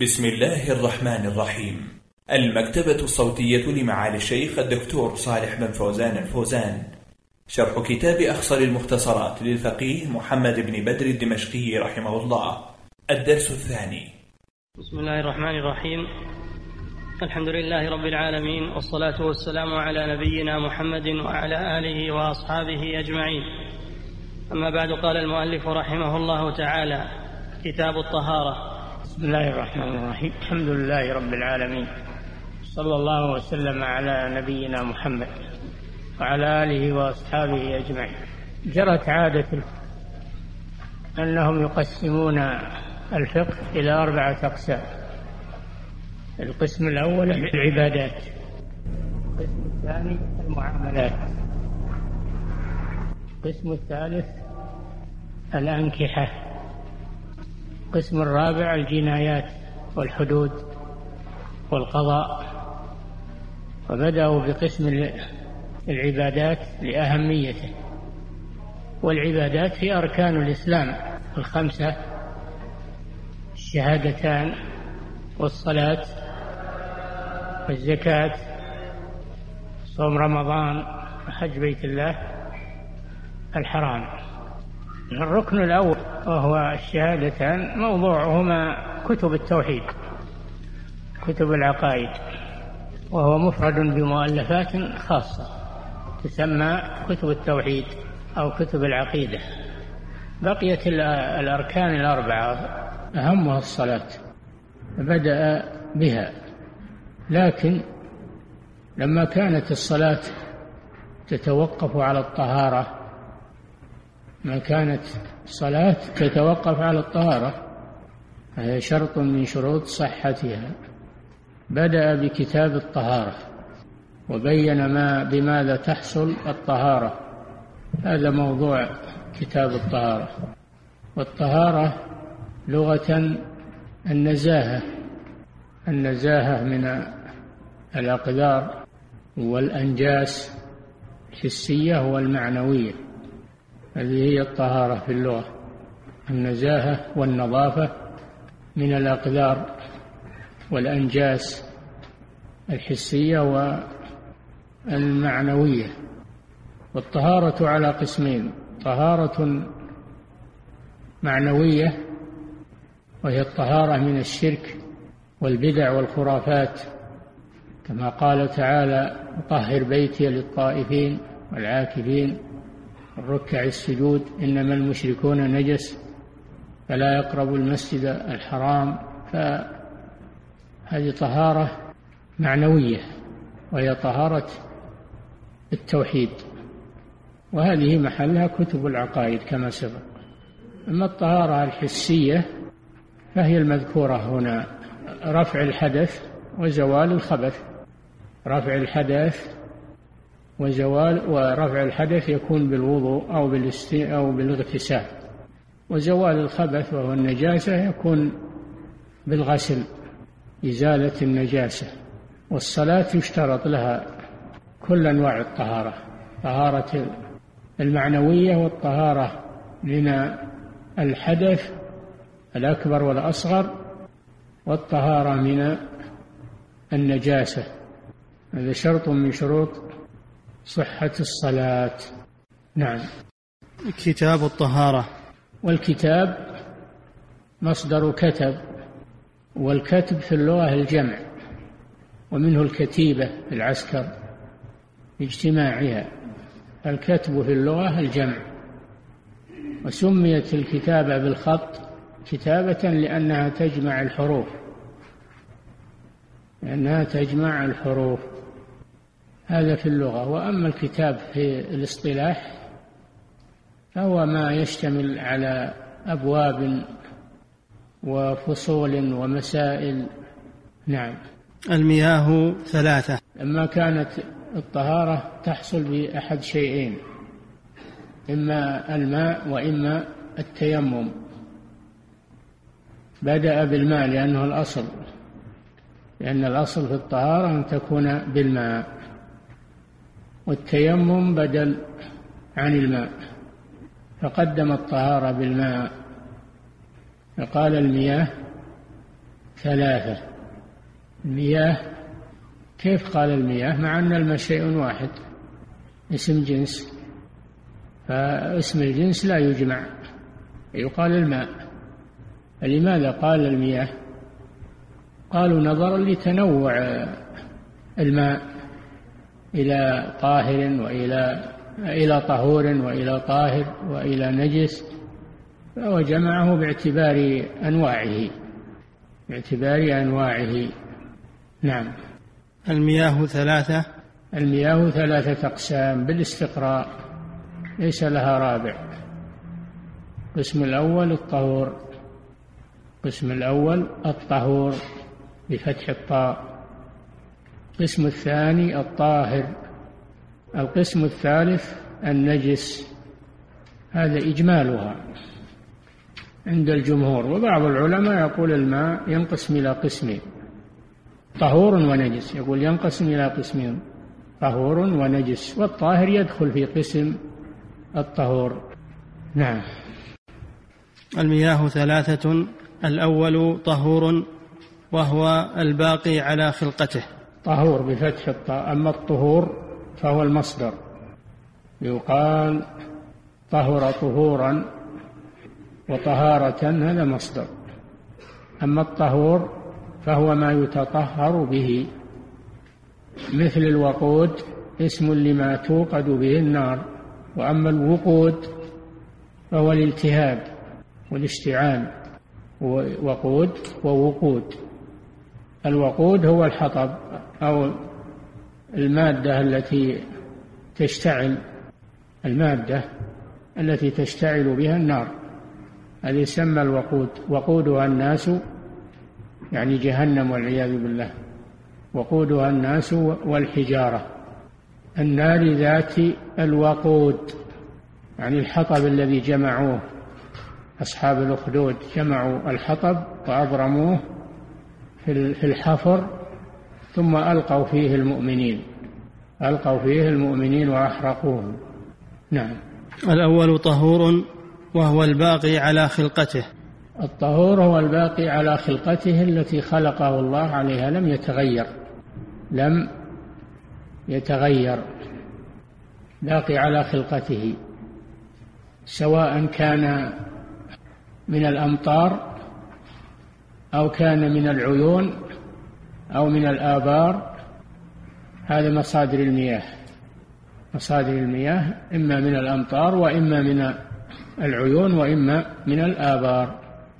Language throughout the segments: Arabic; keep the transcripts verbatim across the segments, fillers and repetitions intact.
بسم الله الرحمن الرحيم. المكتبة الصوتية لمعالي الشيخ الدكتور صالح بن فوزان الفوزان، شرح كتاب أخصر المختصرات للفقيه محمد بن بدر الدمشقي رحمه الله. الدرس الثاني. بسم الله الرحمن الرحيم. الحمد لله رب العالمين، والصلاة والسلام على نبينا محمد وعلى آله وأصحابه أجمعين. أما بعد، قال المؤلف رحمه الله تعالى: كتاب الطهارة. بسم الله الرحمن الرحيم. الحمد لله رب العالمين، صلى الله وسلم على نبينا محمد وعلى آله وأصحابه أجمعين. جرت عادة أنهم يقسمون الفقه إلى أربعة أقسام. القسم الأول العبادات، القسم الثاني المعاملات، القسم الثالث الأنكحة، القسم الرابع الجنايات والحدود والقضاء. وبدأوا بقسم العبادات لأهميته، والعبادات هي أركان الإسلام الخمسة: الشهادتان والصلاة والزكاة، صوم رمضان وحج بيت الله الحرام. الركن الأول وهو الشهادتان موضوعهما كتب التوحيد، كتب العقائد، وهو مفرد بمؤلفات خاصة تسمى كتب التوحيد أو كتب العقيدة. بقيت الأركان الأربعة أهمها الصلاة، بدأ بها، لكن لما كانت الصلاة تتوقف على الطهارة ما كانت الصلاة تتوقف على الطهارة، هي شرط من شروط صحتها، بدأ بكتاب الطهارة وبين ما بماذا تحصل الطهارة. هذا موضوع كتاب الطهارة. والطهارة لغة النزاهة، النزاهة من الأقذار والأنجاس الحسية والمعنوية. هذه هي الطهارة في اللغة، النزاهة والنظافة من الأقذار والأنجاس الحسية والمعنوية. والطهارة على قسمين: طهارة معنوية وهي الطهارة من الشرك والبدع والخرافات، كما قال تعالى: طهر بيتي للطائفين والعاكفين الركع السجود إنما المشركون نجس فلا يقربوا المسجد الحرام. فهذه طهارة معنوية وهي طهارة التوحيد، وهذه محلها كتب العقائد كما سبق. أما الطهارة الحسية فهي المذكورة هنا: رفع الحدث وزوال الخبث. رفع الحدث وزوال ورفع الحدث يكون بالوضوء أو بالاستي أو بالاغتسال، وزوال الخبث وهو النجاسة يكون بالغسل، إزالة النجاسة. والصلاة يشترط لها كل أنواع الطهارة: طهارة المعنوية والطهارة من الحدث الأكبر والأصغر والطهارة من النجاسة. هذا شرط من شروط صحة الصلاة. نعم. كتاب الطهارة. والكتاب مصدر كتب، والكتب في اللغة الجمع، ومنه الكتيبة في العسكر باجتماعها. الكتب في اللغة الجمع، وسميت الكتابة بالخط كتابة لأنها تجمع الحروف، لأنها تجمع الحروف. هذا في اللغة. وأما الكتاب في الاصطلاح فهو ما يشتمل على أبواب وفصول ومسائل. نعم. المياه ثلاثة. لما كانت الطهارة تحصل بأحد شيئين: إما الماء وإما التيمم. بدأ بالماء لأنه الأصل، لأن الأصل في الطهارة أن تكون بالماء، والتيمم بدل عن الماء، فقدم الطهارة بالماء. فقال المياه ثلاثة. المياه كيف قال المياه مع أن الماء شيء واحد اسم جنس، فاسم الجنس لا يجمع يقال الماء. فلماذا قال المياه؟ قالوا نظرا لتنوع الماء إلى طاهر وإلى إلى طهور وإلى طاهر وإلى نجس، فهو جمعه باعتبار أنواعه باعتبار أنواعه. نعم. المياه ثلاثة. المياه ثلاثة أقسام بالاستقراء ليس لها رابع. القسم الأول الطهور، القسم الأول الطهور بفتح الطاء، القسم الثاني الطاهر، القسم الثالث النجس. هذا إجمالها عند الجمهور. وبعض العلماء يقول الماء ينقسم إلى قسمين، طهور ونجس، يقول ينقسم إلى قسمين طهور ونجس، والطاهر يدخل في قسم الطهور. نعم. المياه ثلاثة. الأول طهور وهو الباقي على خلقته. طهور بفتح الطاء. أما الطهور فهو المصدر، يقال طهر طهورا وطهارة، هذا مصدر. أما الطهور فهو ما يتطهر به، مثل الوقود اسم لما توقد به النار. وأما الوقود فهو الالتهاب والاشتعال، وقود ووقود. الوقود هو الحطب أو المادة التي تشتعل، المادة التي تشتعل بها النار، هذه يسمى الوقود. وقودها الناس يعني جهنم والعياذ بالله، وقودها الناس والحجارة. النار ذات الوقود يعني الحطب الذي جمعوه أصحاب الأخدود، جمعوا الحطب وأبرموه في الحفر ثم ألقوا فيه المؤمنين ألقوا فيه المؤمنين وأحرقوهم. نعم. الأول طهور وهو الباقي على خلقته. الطهور هو الباقي على خلقته التي خلقه الله عليها، لم يتغير لم يتغير باقي على خلقته، سواء كان من الأمطار أو كان من العيون أو من الآبار. هذا مصادر المياه مصادر المياه إما من الأمطار وإما من العيون وإما من الآبار.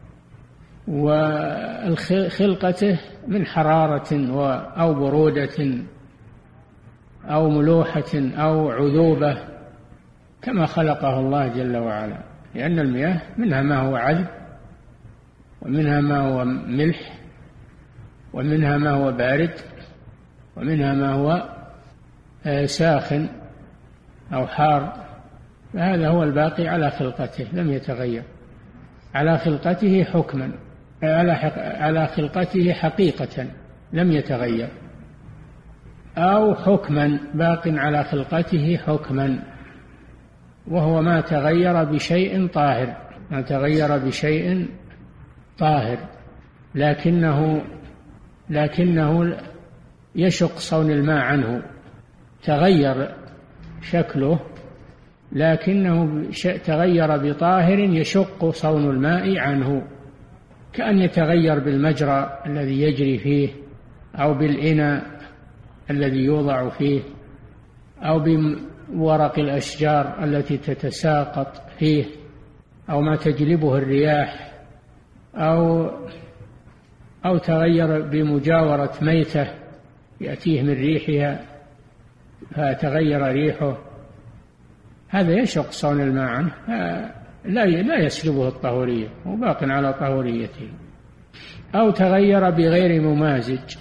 وخلقته من حرارة أو برودة أو ملوحة أو عذوبة كما خلقه الله جل وعلا، لأن المياه منها ما هو عذب ومنها ما هو ملح ومنها ما هو بارد ومنها ما هو ساخن أو حار. فهذا هو الباقي على خلقته لم يتغير، على خلقته حكما، على خلقته حقيقة لم يتغير، أو حكما باق على خلقته حكما، وهو ما تغير بشيء طاهر ما تغير بشيء طاهر لكنه لكنه يشق صون الماء عنه، تغير شكله لكنه تغير بطاهر يشق صون الماء عنه، كأن يتغير بالمجرى الذي يجري فيه أو بالإناء الذي يوضع فيه أو بورق الأشجار التي تتساقط فيه أو ما تجلبه الرياح أو أو تغير بمجاورة ميتة يأتيه من ريحها فتغير ريحه، هذا يشق صون الماء عنه، لا لا يسلبه الطهورية وباق على طهوريته. أو تغير بغير ممازج،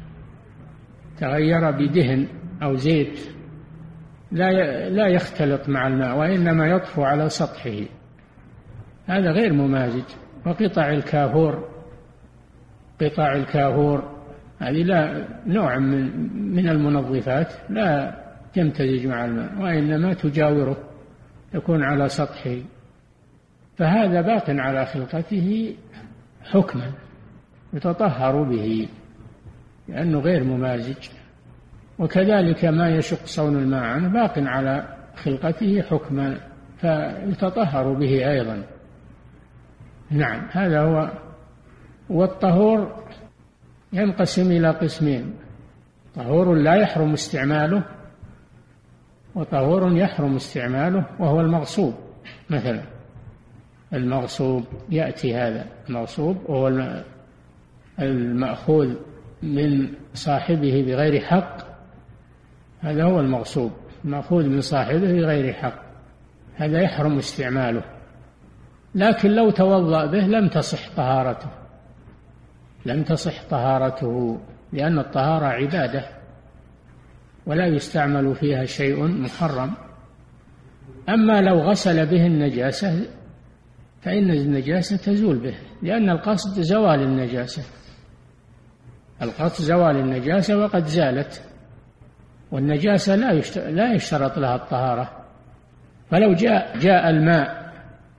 تغير بدهن أو زيت لا لا يختلط مع الماء وإنما يطفو على سطحه، هذا غير ممازج. وقطع الكافور قطع الكافور هذه لا نوع من من المنظفات لا تمتزج مع الماء وإنما تجاوره، تكون على سطحه، فهذا باق على خلقته حكما يتطهر به لأنه غير ممازج. وكذلك ما يشق صون الماء عنه باق على خلقته حكما فيتطهر به أيضا. نعم، هذا هو. والطهور ينقسم إلى قسمين: طهور لا يحرم استعماله، وطهور يحرم استعماله وهو المغصوب. مثلا المغصوب يأتي هذا المغصوب وهو المأخوذ من صاحبه بغير حق، هذا هو المغصوب، المأخوذ من صاحبه بغير حق، هذا يحرم استعماله. لكن لو توضأ به لم تصح طهارته، لم تصح طهارته لأن الطهارة عبادة ولا يستعمل فيها شيء محرم. أما لو غسل به النجاسة فإن النجاسة تزول به، لأن القصد زوال النجاسة، القصد زوال النجاسة وقد زالت، والنجاسة لا يشترط لها الطهارة. فلو جاء جاء الماء،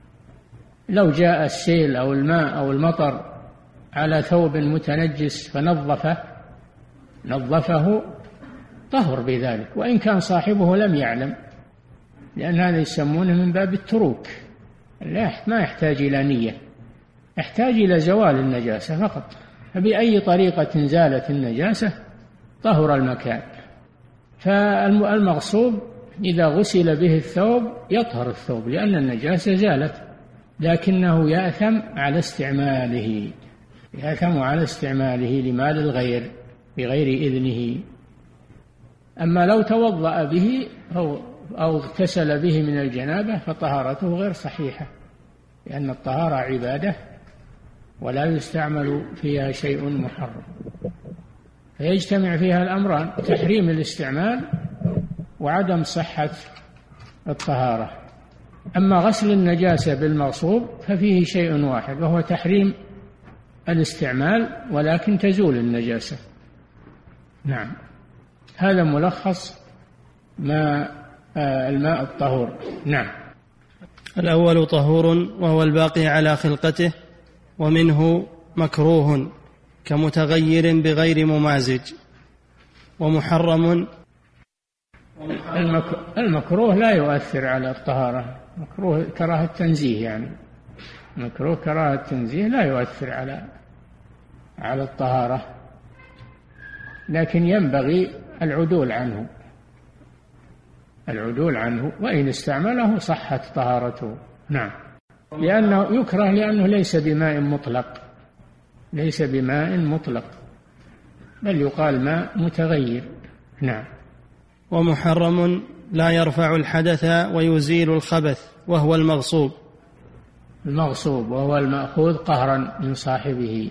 لو جاء السيل أو الماء أو المطر على ثوب متنجس فنظفه نظفه طهر بذلك، وإن كان صاحبه لم يعلم، لأن هذا يسمونه من باب التروك، ما يحتاج إلى نية، يحتاج إلى زوال النجاسة فقط. فبأي طريقة زالت النجاسة طهر المكان. فالمغصوب إذا غسل به الثوب يطهر الثوب لأن النجاسة زالت، لكنه يأثم على استعماله، يأثم على استعماله لمال الغير بغير إذنه. أما لو توضأ به أو أو اغتسل به من الجنابة فطهارته غير صحيحة، لأن الطهارة عبادة ولا يستعمل فيها شيء محرم، فيجتمع فيها الأمران: تحريم الاستعمال وعدم صحة الطهارة. أما غسل النجاسة بالمغصوب ففيه شيء واحد وهو تحريم الاستعمال، ولكن تزول النجاسة. نعم، هذا ملخص ما الماء الطهور. نعم. الأول طهور وهو الباقي على خلقته، ومنه مكروه كمتغير بغير ممازج، ومحرم. المكروه لا يؤثر على الطهارة، مكروه كراهة تنزيه، يعني مكروه كراهة تنزيه لا يؤثر على على الطهارة، لكن ينبغي العدول عنه العدول عنه وإن استعمله صحت طهارته. نعم، لأنه يكره لأنه ليس بماء مطلق، ليس بماء مطلق بل يقال ماء متغير. نعم. ومحرم لا يرفع الحدث ويزيل الخبث وهو المغصوب. المغصوب وهو المأخوذ قهرا من صاحبه.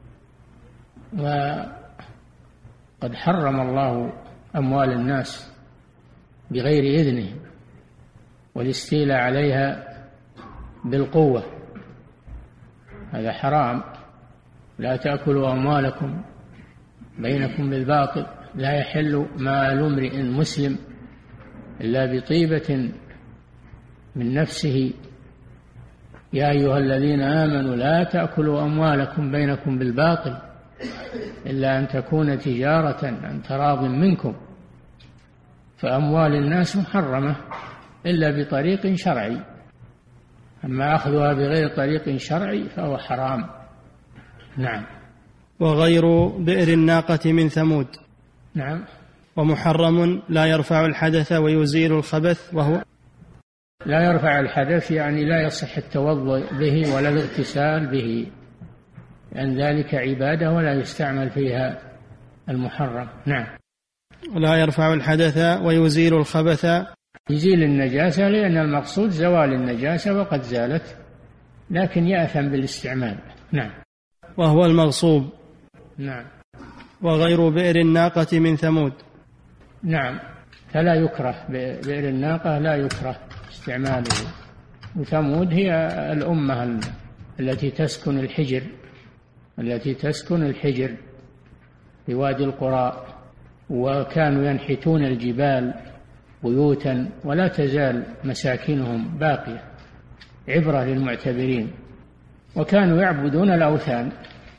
وقد حرم الله أموال الناس بغير إذنه والاستيلاء عليها بالقوة، هذا حرام. لا تأكلوا أموالكم بينكم بالباطل، لا يحل مال امرئ مسلم إلا بطيبة من نفسه. يا أيها الذين آمنوا لا تأكلوا أموالكم بينكم بالباطل إلا أن تكون تجارة عن تراض منكم. فأموال الناس محرمة إلا بطريق شرعي، أما أخذها بغير طريق شرعي فهو حرام. نعم. وغير بئر الناقة من ثمود. نعم. ومحرم لا يرفع الحدث ويزيل الخبث وهو لا يرفع الحدث يعني لا يصح التوضؤ به ولا الاغتسال به، لأن ذلك عبادة ولا يستعمل فيها المحرم. نعم. لا يرفع الحدث ويزيل الخبث، يزيل النجاسة لأن المقصود زوال النجاسة وقد زالت، لكن يأثم بالاستعمال. نعم. وهو المغصوب. نعم. وغير بئر الناقة من ثمود. نعم، فلا يكره بئر الناقة، لا يكره استعماله. وثمود هي الأمة التي تسكن الحجر التي تسكن الحجر في وادي القرى، وكانوا ينحتون الجبال بيوتا ولا تزال مساكنهم باقية عبرة للمعتبرين. وكانوا يعبدون الأوثان،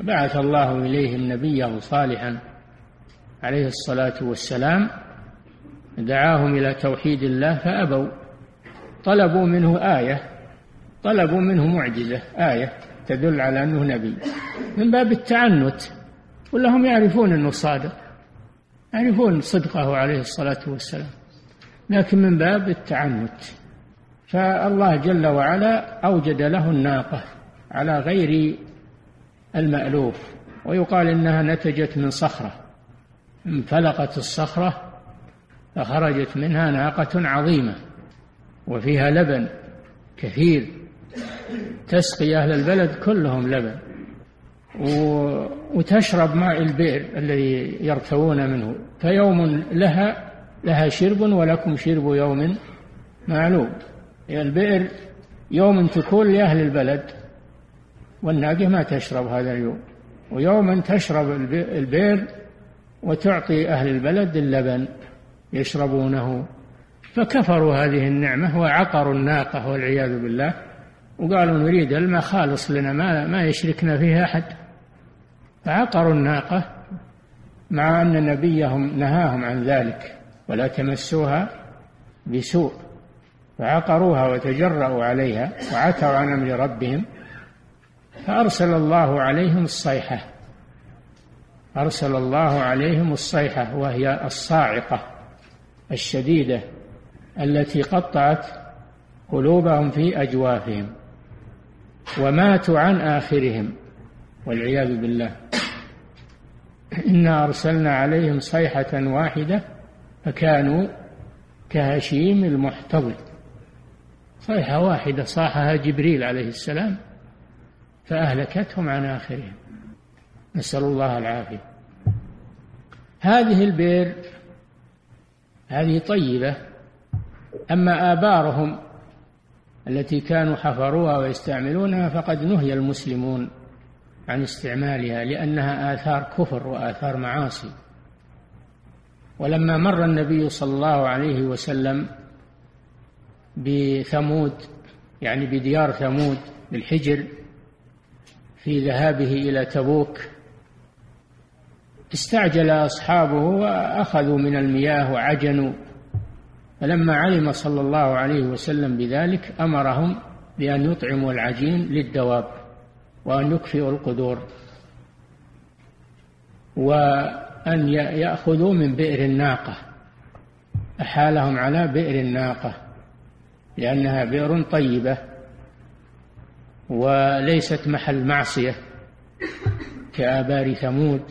بعث الله إليهم نبيه صالحا عليه الصلاة والسلام، دعاهم إلى توحيد الله فأبوا، طلبوا منه آية، طلبوا منه معجزة، آية تدل على أنه نبي، من باب التعنت، ولهم يعرفون أنه صادق، يعرفون صدقه عليه الصلاة والسلام، لكن من باب التعنت. فالله جل وعلا أوجد له الناقة على غير المألوف، ويقال إنها نتجت من صخرة، انفلقت الصخرة فخرجت منها ناقة عظيمة وفيها لبن كثير، تسقي أهل البلد كلهم لبن، وتشرب ماء البئر الذي يرتوون منه، فيوم لها لها شرب ولكم شرب يوم معلوم. البئر يوم تكون لأهل البلد والناقة ما تشرب هذا اليوم، ويوما تشرب البئر وتعطي أهل البلد اللبن يشربونه. فكفروا هذه النعمة وعقروا الناقة والعياذ بالله، وقالوا نريد الماء خالص لنا، ما ما يشركنا فيها أحد. فعقروا الناقة مع أن نبيهم نهاهم عن ذلك، ولا تمسوها بسوء، فعقروها وتجرأوا عليها وعتوا عن أمر ربهم، فأرسل الله عليهم الصيحة، أرسل الله عليهم الصيحة، وهي الصاعقة الشديدة التي قطعت قلوبهم في أجوافهم وماتوا عن آخرهم والعياذ بالله. إنا أرسلنا عليهم صيحة واحدة فكانوا كهشيم المحتضر، صيحة واحدة صاحها جبريل عليه السلام فأهلكتهم عن آخرهم، نسأل الله العافية. هذه البئر هذه طيبة، أما آبارهم التي كانوا حفروها ويستعملونها فقد نهي المسلمون عن استعمالها، لأنها آثار كفر وآثار معاصي. ولما مر النبي صلى الله عليه وسلم بثمود، يعني بديار ثمود بالحجر، في ذهابه إلى تبوك، استعجل أصحابه وأخذوا من المياه وعجنوا، فلما علم صلى الله عليه وسلم بذلك أمرهم بأن يطعموا العجين للدواب وأن يكفئوا القدور وأن يأخذوا من بئر الناقة، أحالهم على بئر الناقة لأنها بئر طيبة وليست محل معصية كآبار ثمود.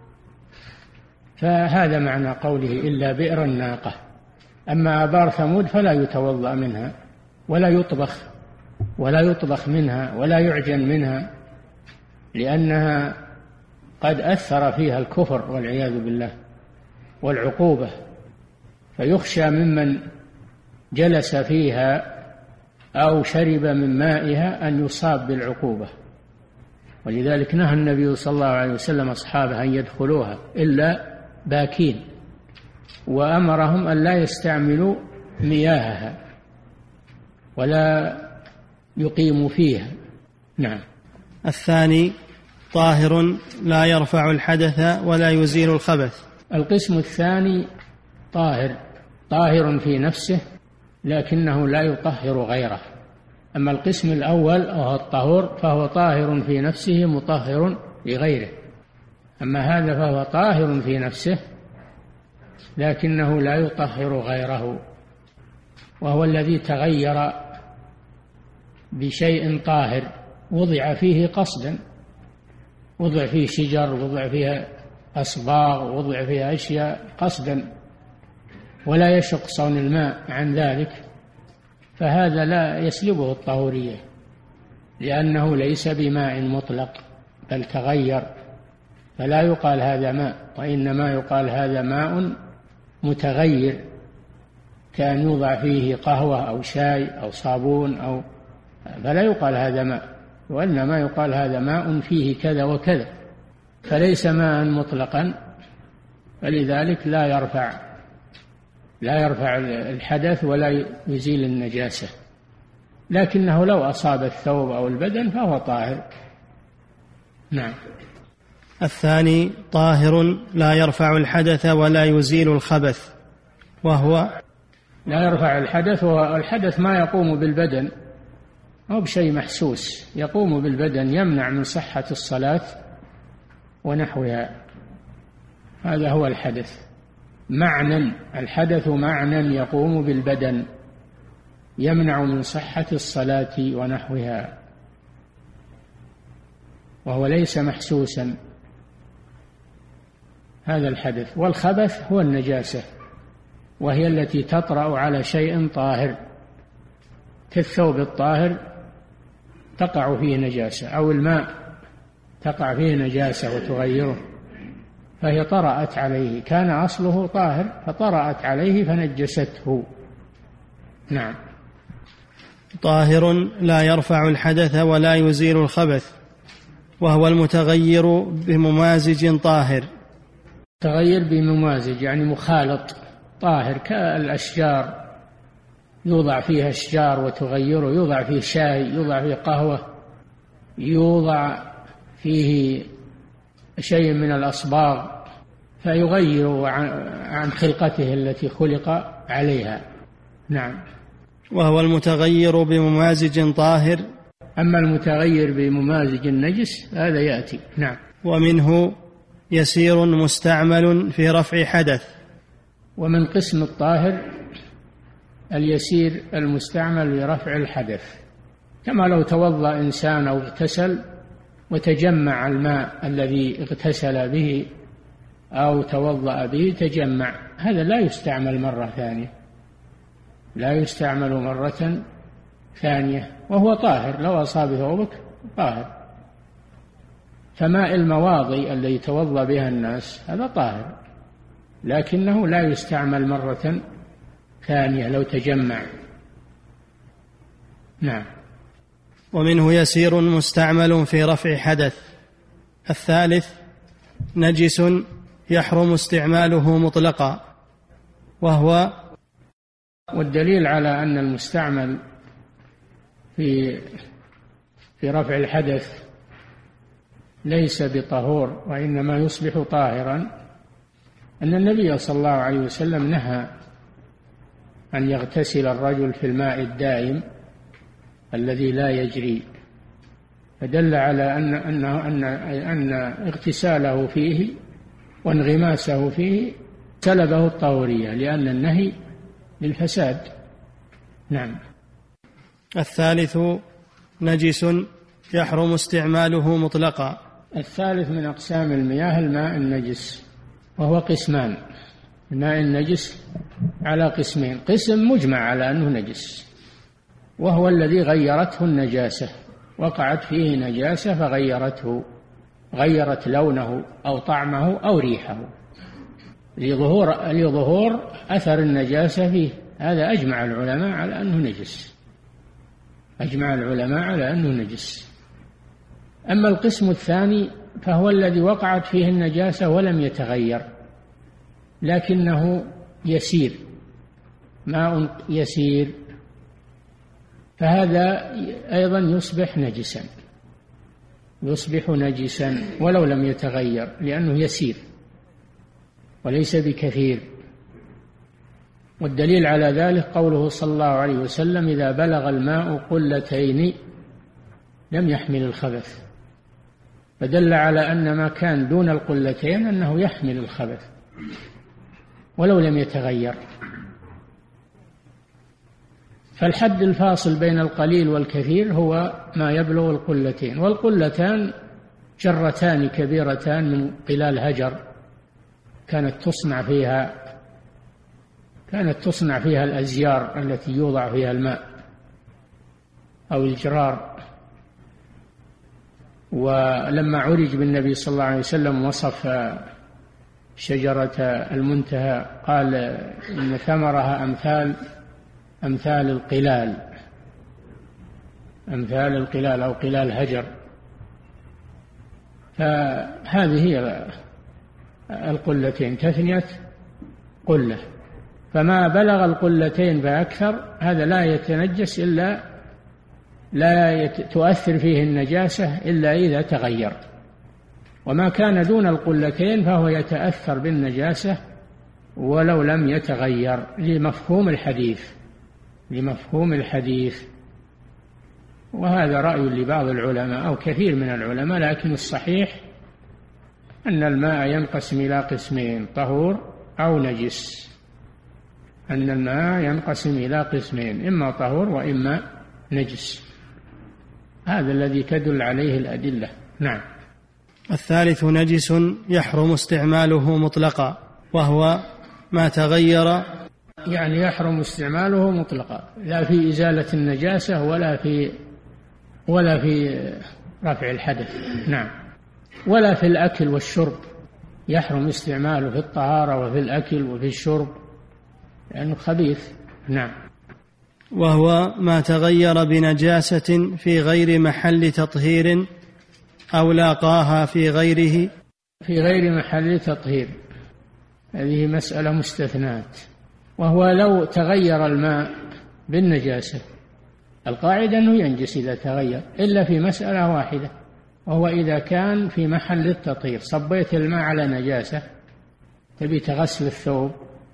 فهذا معنى قوله إلا بئر الناقة. أما آبار ثمود فلا يتوضأ منها ولا يطبخ ولا يطبخ منها ولا يعجن منها، لأنها قد أثر فيها الكفر والعياذ بالله والعقوبة، فيخشى ممن جلس فيها أو شرب من مائها أن يصاب بالعقوبة، ولذلك نهى النبي صلى الله عليه وسلم أصحابه أن يدخلوها إلا باكين، وأمرهم أن لا يستعملوا مياهها ولا يقيموا فيها. نعم. الثاني طاهر لا يرفع الحدث ولا يزيل الخبث. القسم الثاني طاهر، طاهر في نفسه لكنه لا يطهر غيره. أما القسم الأول وهو الطهور فهو طاهر في نفسه مطهر لغيره، أما هذا فهو طاهر في نفسه لكنه لا يطهر غيره، وهو الذي تغير بشيء طاهر وضع فيه قصدا، وضع فيه شجر، وضع فيها أصباغ، وضع فيها أشياء قصدا ولا يشق صون الماء عن ذلك، فهذا لا يسلبه الطهورية لأنه ليس بماء مطلق بل تغير، فلا يقال هذا ماء، وإنما يقال هذا ماء متغير، كان يوضع فيه قهوة أو شاي أو صابون أو، فلا يقال هذا ماء، وإنما يقال هذا ماء فيه كذا وكذا، فليس ماء مطلقا، فلذلك لا يرفع لا يرفع الحدث ولا يزيل النجاسة، لكنه لو أصاب الثوب أو البدن فهو طاهر. نعم. الثاني طاهر لا يرفع الحدث ولا يزيل الخبث، وهو لا يرفع الحدث، والحدث ما يقوم بالبدن أو بشيء محسوس، يقوم بالبدن يمنع من صحة الصلاة ونحوها، هذا هو الحدث. معنى الحدث معنى يقوم بالبدن يمنع من صحة الصلاة ونحوها، وهو ليس محسوسا، هذا الحدث. والخبث هو النجاسة، وهي التي تطرأ على شيء طاهر، كالثوب الطاهر تقع فيه نجاسة، أو الماء تقع فيه نجاسة وتغيره، فهي طرأت عليه، كان أصله طاهر فطرأت عليه فنجسته. نعم. طاهر لا يرفع الحدث ولا يزيل الخبث، وهو المتغير بممازج طاهر. تغير بممازج يعني مخالط، طاهر كالأشجار، يوضع فيها أشجار وتغيره، يوضع فيه شاي، يوضع فيه قهوة، يوضع فيه شيء من الأصباغ فيغير عن خلقته التي خلق عليها. نعم. وهو المتغير بممازج طاهر. أما المتغير بممازج النجس هذا يأتي. نعم. ومنه يسير مستعمل في رفع حدث. ومن قسم الطاهر اليسير المستعمل لرفع الحدث، كما لو توضأ إنسان أو اغتسل وتجمع الماء الذي اغتسل به أو توضأ به تجمع، هذا لا يستعمل مرة ثانية، لا يستعمل مرة ثانية، وهو طاهر، لو أصاب ثوبك طاهر. فماء المواضي الذي يتوضأ بها الناس هذا طاهر، لكنه لا يستعمل مرة ثانية لو تجمع. نعم. ومنه يسير مستعمل في رفع حدث. الثالث نجس يحرم استعماله مطلقا، وهو والدليل على أن المستعمل في في رفع الحدث ليس بطهور وإنما يصبح طاهرا أن النبي صلى الله عليه وسلم نهى أن يغتسل الرجل في الماء الدائم الذي لا يجري، فدل على أن أن أن أن اغتساله فيه وانغماسه فيه سلبه الطهورية، لأن النهي للفساد. نعم. الثالث نجس يحرم استعماله مطلقا. الثالث من أقسام المياه الماء النجس، وهو قسمان. الماء النجس على قسمين: قسم مجمع على أنه نجس، وهو الذي غيرته النجاسة، وقعت فيه نجاسة فغيرته، غيرت لونه أو طعمه أو ريحه لظهور لظهور أثر النجاسة فيه، هذا أجمع العلماء على أنه نجس، أجمع العلماء على أنه نجس. أما القسم الثاني فهو الذي وقعت فيه النجاسة ولم يتغير، لكنه يسير، ماء يسير، فهذا أيضا يصبح نجسا، يصبح نجسا ولو لم يتغير، لأنه يسير وليس بكثير. والدليل على ذلك قوله صلى الله عليه وسلم: إذا بلغ الماء قلتين لم يحمل الخبث، فدل على أن ما كان دون القلتين أنه يحمل الخبث ولو لم يتغير. فالحد الفاصل بين القليل والكثير هو ما يبلغ القلتين، والقلتان جرتان كبيرتان من قلال هجر كانت تصنع فيها كانت تصنع فيها الأزيار التي يوضع فيها الماء أو الجرار. ولما عرج بالنبي صلى الله عليه وسلم وصف شجرة المنتهى قال إن ثمرها أمثال أمثال القلال أمثال القلال أو قلال هجر. فهذه هي القلتين، تثنية قلة، فما بلغ القلتين فأكثر هذا لا يتنجس إلا لا تؤثر فيه النجاسة إلا إذا تغير، وما كان دون القلتين فهو يتأثر بالنجاسة ولو لم يتغير، لمفهوم الحديث لمفهوم الحديث وهذا رأي لبعض العلماء أو كثير من العلماء، لكن الصحيح أن الماء ينقسم إلى قسمين: طهور أو نجس. أن الماء ينقسم إلى قسمين: إما طهور وإما نجس. هذا الذي تدل عليه الأدلة. نعم. الثالث نجس يحرم استعماله مطلقا، وهو ما تغير، يعني يحرم استعماله مطلقا، لا في إزالة النجاسة ولا في ولا في رفع الحدث. نعم. ولا في الأكل والشرب، يحرم استعماله في الطهارة وفي الأكل وفي الشرب لأنه خبيث. نعم. وهو ما تغير بنجاسة في غير محل تطهير أو لاقاها في غيره في غير محل تطهير، هذه مسألة مستثنات. وهو لو تغير الماء بالنجاسة، القاعدة أنه ينجس إذا تغير، إلا في مسألة واحدة، وهو إذا كان في محل التطهير. صبيت الماء على نجاسة تبي تغسل الثوب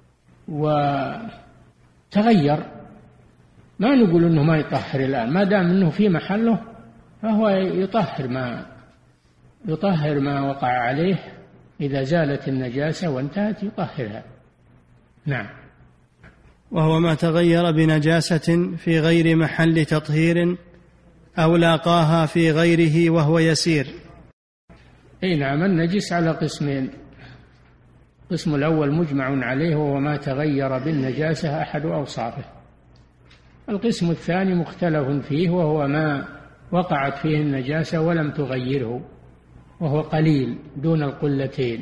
وتغير، ما نقول أنه ما يطهر الآن، ما دام أنه في محله فهو يطهر ما يطهر ما وقع عليه. إذا زالت النجاسة وانتهت يطهرها. نعم. وهو ما تغير بنجاسة في غير محل تطهير أو لاقاها في غيره وهو يسير. أي نعم. النجس على قسمين: القسم الأول مجمع عليه وهو ما تغير بالنجاسة أحد أوصافه. القسم الثاني مختلف فيه وهو ما وقعت فيه النجاسة ولم تغيره، وهو قليل دون القلتين.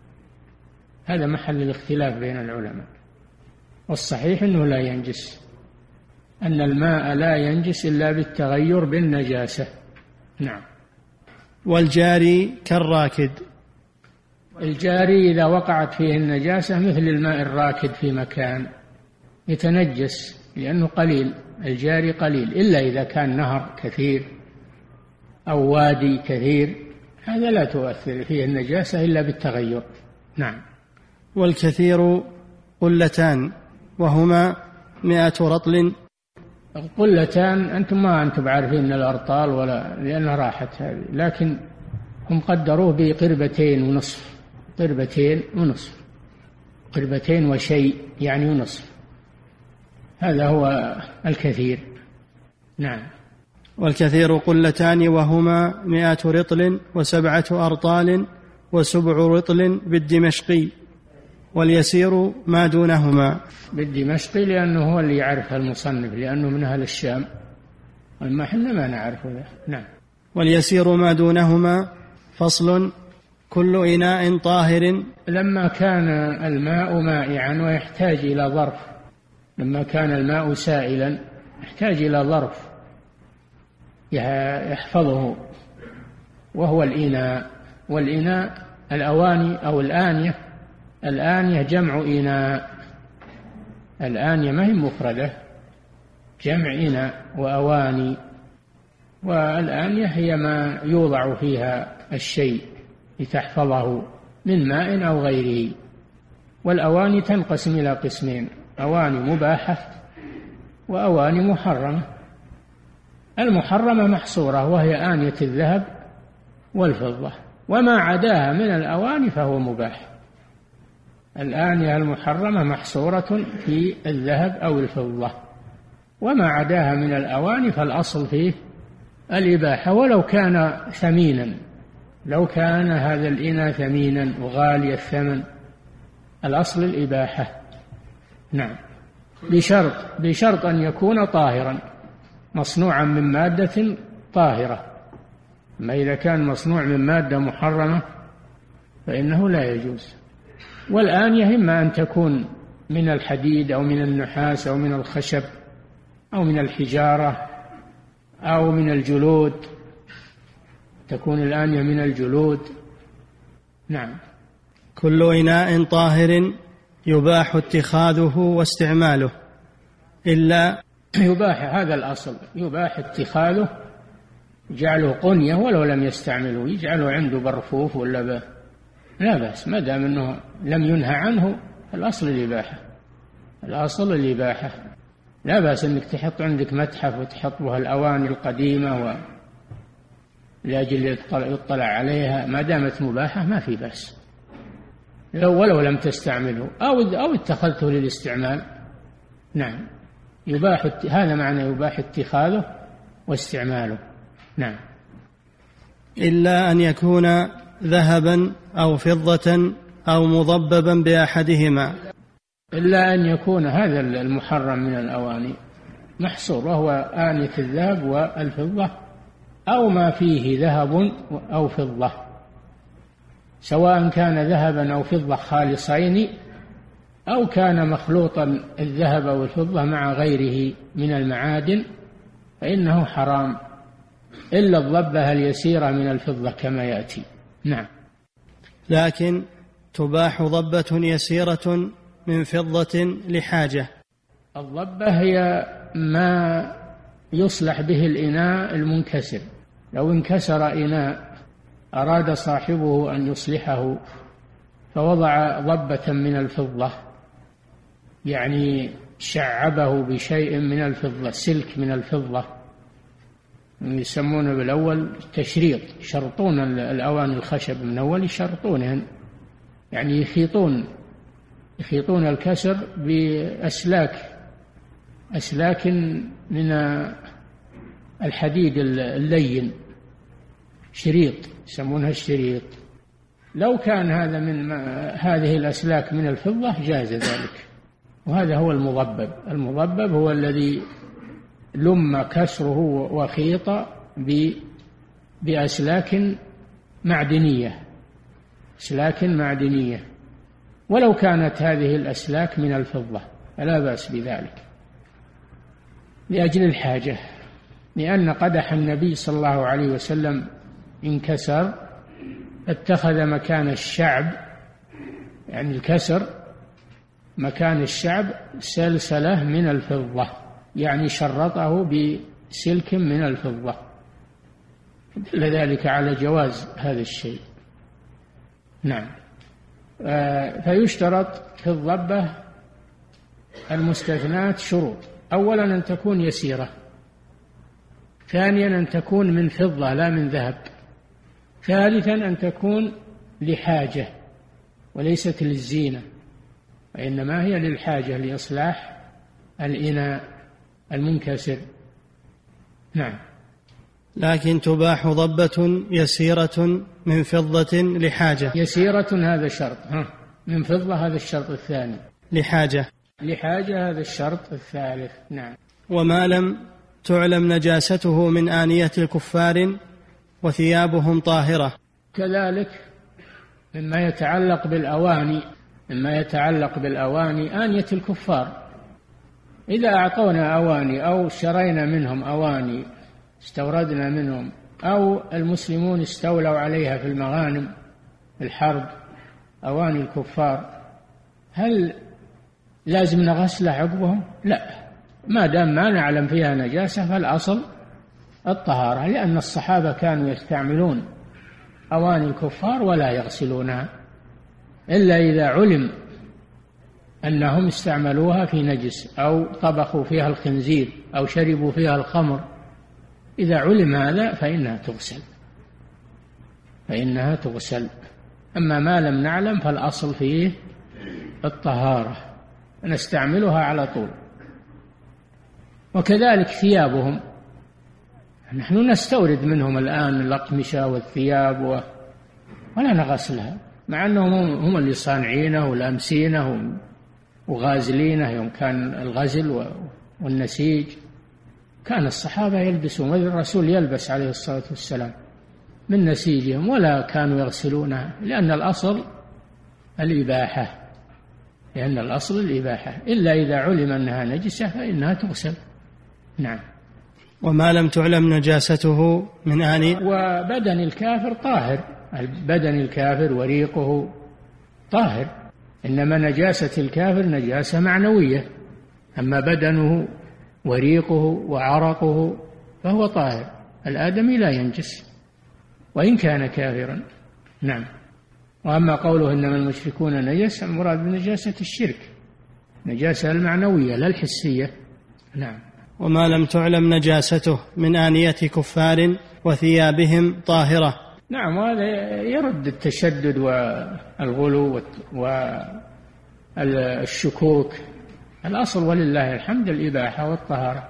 هذا محل الاختلاف بين العلماء، والصحيح أنه لا ينجس، أن الماء لا ينجس إلا بالتغير بالنجاسة. نعم. والجاري كالراكد، الجاري إذا وقعت فيه النجاسة مثل الماء الراكد في مكان يتنجس لأنه قليل، الجاري قليل، إلا إذا كان نهر كثير أو وادي كثير، هذا لا تؤثر فيه النجاسة إلا بالتغير. نعم. والكثير قلتان، وهما مئة رطل. قلتان أنتم ما أنتم عارفين الأرطال ولا، لأنها راحت هذه، لكن هم قدروه بقربتين ونصف، قربتين ونصف، قربتين وشيء يعني ونصف، هذا هو الكثير. نعم. والكثير قلتان، وهما مئة رطل وسبعة أرطال وسبع رطل بالدمشقي. واليسير ما دونهما. بالدمشقي لأنه هو اللي يعرف المصنف، لأنه من أهل الشام، أما إحنا ما نعرفه ذا. نعم. واليسير ما دونهما. فصل: كل إناء طاهر. لما كان الماء مائعا ويحتاج إلى ظرف، لما كان الماء سائلا يحتاج إلى ظرف يحفظه، وهو الإناء. والإناء الأواني أو الآنية. الآنية جمع إناء، الآنية ما هي مفردة، جمع إناء وأواني. والآنية هي ما يوضع فيها الشيء لتحفظه من ماء أو غيره. والأواني تنقسم إلى قسمين: أواني مباحة وأواني محرمة. المحرمة محصورة وهي آنية الذهب والفضة، وما عداها من الأواني فهو مباح. الآنية المحرمة محصورة في الذهب أو الفضة، وما عداها من الأواني فالأصل فيه الإباحة، ولو كان ثمينا، لو كان هذا الإناء ثمينا وغالي الثمن الأصل الإباحة. نعم. بشرط بشرط أن يكون طاهرا، مصنوعا من مادة طاهرة. ما إذا كان مصنوع من مادة محرمة فإنه لا يجوز. والآنية إما أن تكون من الحديد أو من النحاس أو من الخشب أو من الحجارة أو من الجلود، تكون الآنية من الجلود. نعم. كل إناء طاهر يباح اتخاذه واستعماله، إلا يباح، هذا الأصل، يباح اتخاذه يجعله قنية ولو لم يستعمله، يجعله عنده برفوف ولا به لا بأس، ما دام أنه لم ينهى عنه. الأصل الإباحة، الأصل الإباحة. لا بأس أنك تحط عندك متحف وتحط بها الأواني القديمة و لأجل يطلع عليها، ما دامت مباحة ما في بأس، لو ولو لم تستعمله أو أو اتخذته للاستعمال. نعم، يباح، هذا معنى يباح اتخاذه واستعماله. نعم. إلا أن يكون ذهبا أو فضة أو مضببا بأحدهما. إلا أن يكون هذا المحرم من الأواني محصور، وهو آنية الذهب والفضة أو ما فيه ذهب أو فضة، سواء كان ذهبا أو فضة خالصين أو كان مخلوطا الذهب أو الفضة مع غيره من المعادن، فإنه حرام إلا الضبة اليسيرة من الفضة كما يأتي. نعم. لكن تباح ضبة يسيرة من فضة لحاجة. الضبة هي ما يصلح به الإناء المنكسر، لو انكسر إناء أراد صاحبه أن يصلحه فوضع ضبة من الفضة، يعني شعبه بشيء من الفضة، سلك من الفضة، يسمونه بالأول تشريط، يشرطون الأواني الخشب من أول يشرطونهن، يعني يخيطون يخيطون الكسر بأسلاك أسلاك من الحديد اللين، شريط يسمونها الشريط. لو كان هذا من هذه الأسلاك من الفضة جاز ذلك، وهذا هو المضبب. المضبب هو الذي لم كسره وخيط بأسلاك معدنية، أسلاك معدنية، ولو كانت هذه الأسلاك من الفضة فلا بأس بذلك لأجل الحاجة، لأن قدح النبي صلى الله عليه وسلم انكسر، اتخذ مكان الشعب، يعني الكسر مكان الشعب سلسلة من الفضة، يعني شرطه بسلك من الفضة، دل ذلك على جواز هذا الشيء. نعم. فيشترط في الضبة المستثنات شروط: أولا أن تكون يسيرة، ثانيا أن تكون من فضة لا من ذهب، ثالثا أن تكون لحاجة وليست للزينة، وإنما هي للحاجة لإصلاح الإناء المنكسر. نعم. لكن تباح ضبة يسيرة من فضة لحاجة. يسيرة هذا شرط، ها، من فضة هذا الشرط الثاني، لحاجة لحاجة هذا الشرط الثالث. نعم. وما لم تعلم نجاسته من آنية الكفار وثيابهم طاهرة. كذلك مما يتعلق بالأواني، مما يتعلق بالأواني آنية الكفار، إذا أعطونا أواني أو اشترينا منهم أواني، استوردنا منهم، أو المسلمون استولوا عليها في المغانم الحرب، أواني الكفار، هل لازم نغسلها عقبهم؟ لا، ما دام ما نعلم فيها نجاسة فالأصل الطهارة، لأن الصحابة كانوا يستعملون أواني الكفار ولا يغسلونها إلا إذا علم أنهم استعملوها في نجس أو طبخوا فيها الخنزير أو شربوا فيها الخمر. إذا علم هذا فإنها تغسل فإنها تغسل أما ما لم نعلم فالأصل فيه الطهارة، نستعملها على طول. وكذلك ثيابهم، نحن نستورد منهم الآن الأقمشة والثياب و... ولا نغسلها، مع أنهم هم اللي صانعينه والأمسينه وغازلينه يوم كان الغزل والنسيج، كان الصحابة يلبسون والرسول يلبس عليه الصلاة والسلام من نسيجهم، ولا كانوا يغسلونها، لأن الأصل الإباحة لأن الأصل الإباحة إلا إذا علم أنها نجسة فإنها تغسل. نعم. وما لم تعلم نجاسته من آنية. وبدن الكافر طاهر، بدن الكافر وريقه طاهر، إنما نجاسة الكافر نجاسة معنوية، أما بدنه وريقه وعرقه فهو طاهر، الآدمي لا ينجس وإن كان كافرا. نعم. وأما قوله إنما المشركون نجس، المراد بنجاسة الشرك نجاسة المعنوية لا الحسية. نعم. وما لم تعلم نجاسته من آنية كفار وثيابهم طاهرة. نعم، وهذا يرد التشدد والغلو والشكوك. الأصل ولله الحمد الإباحة والطهارة،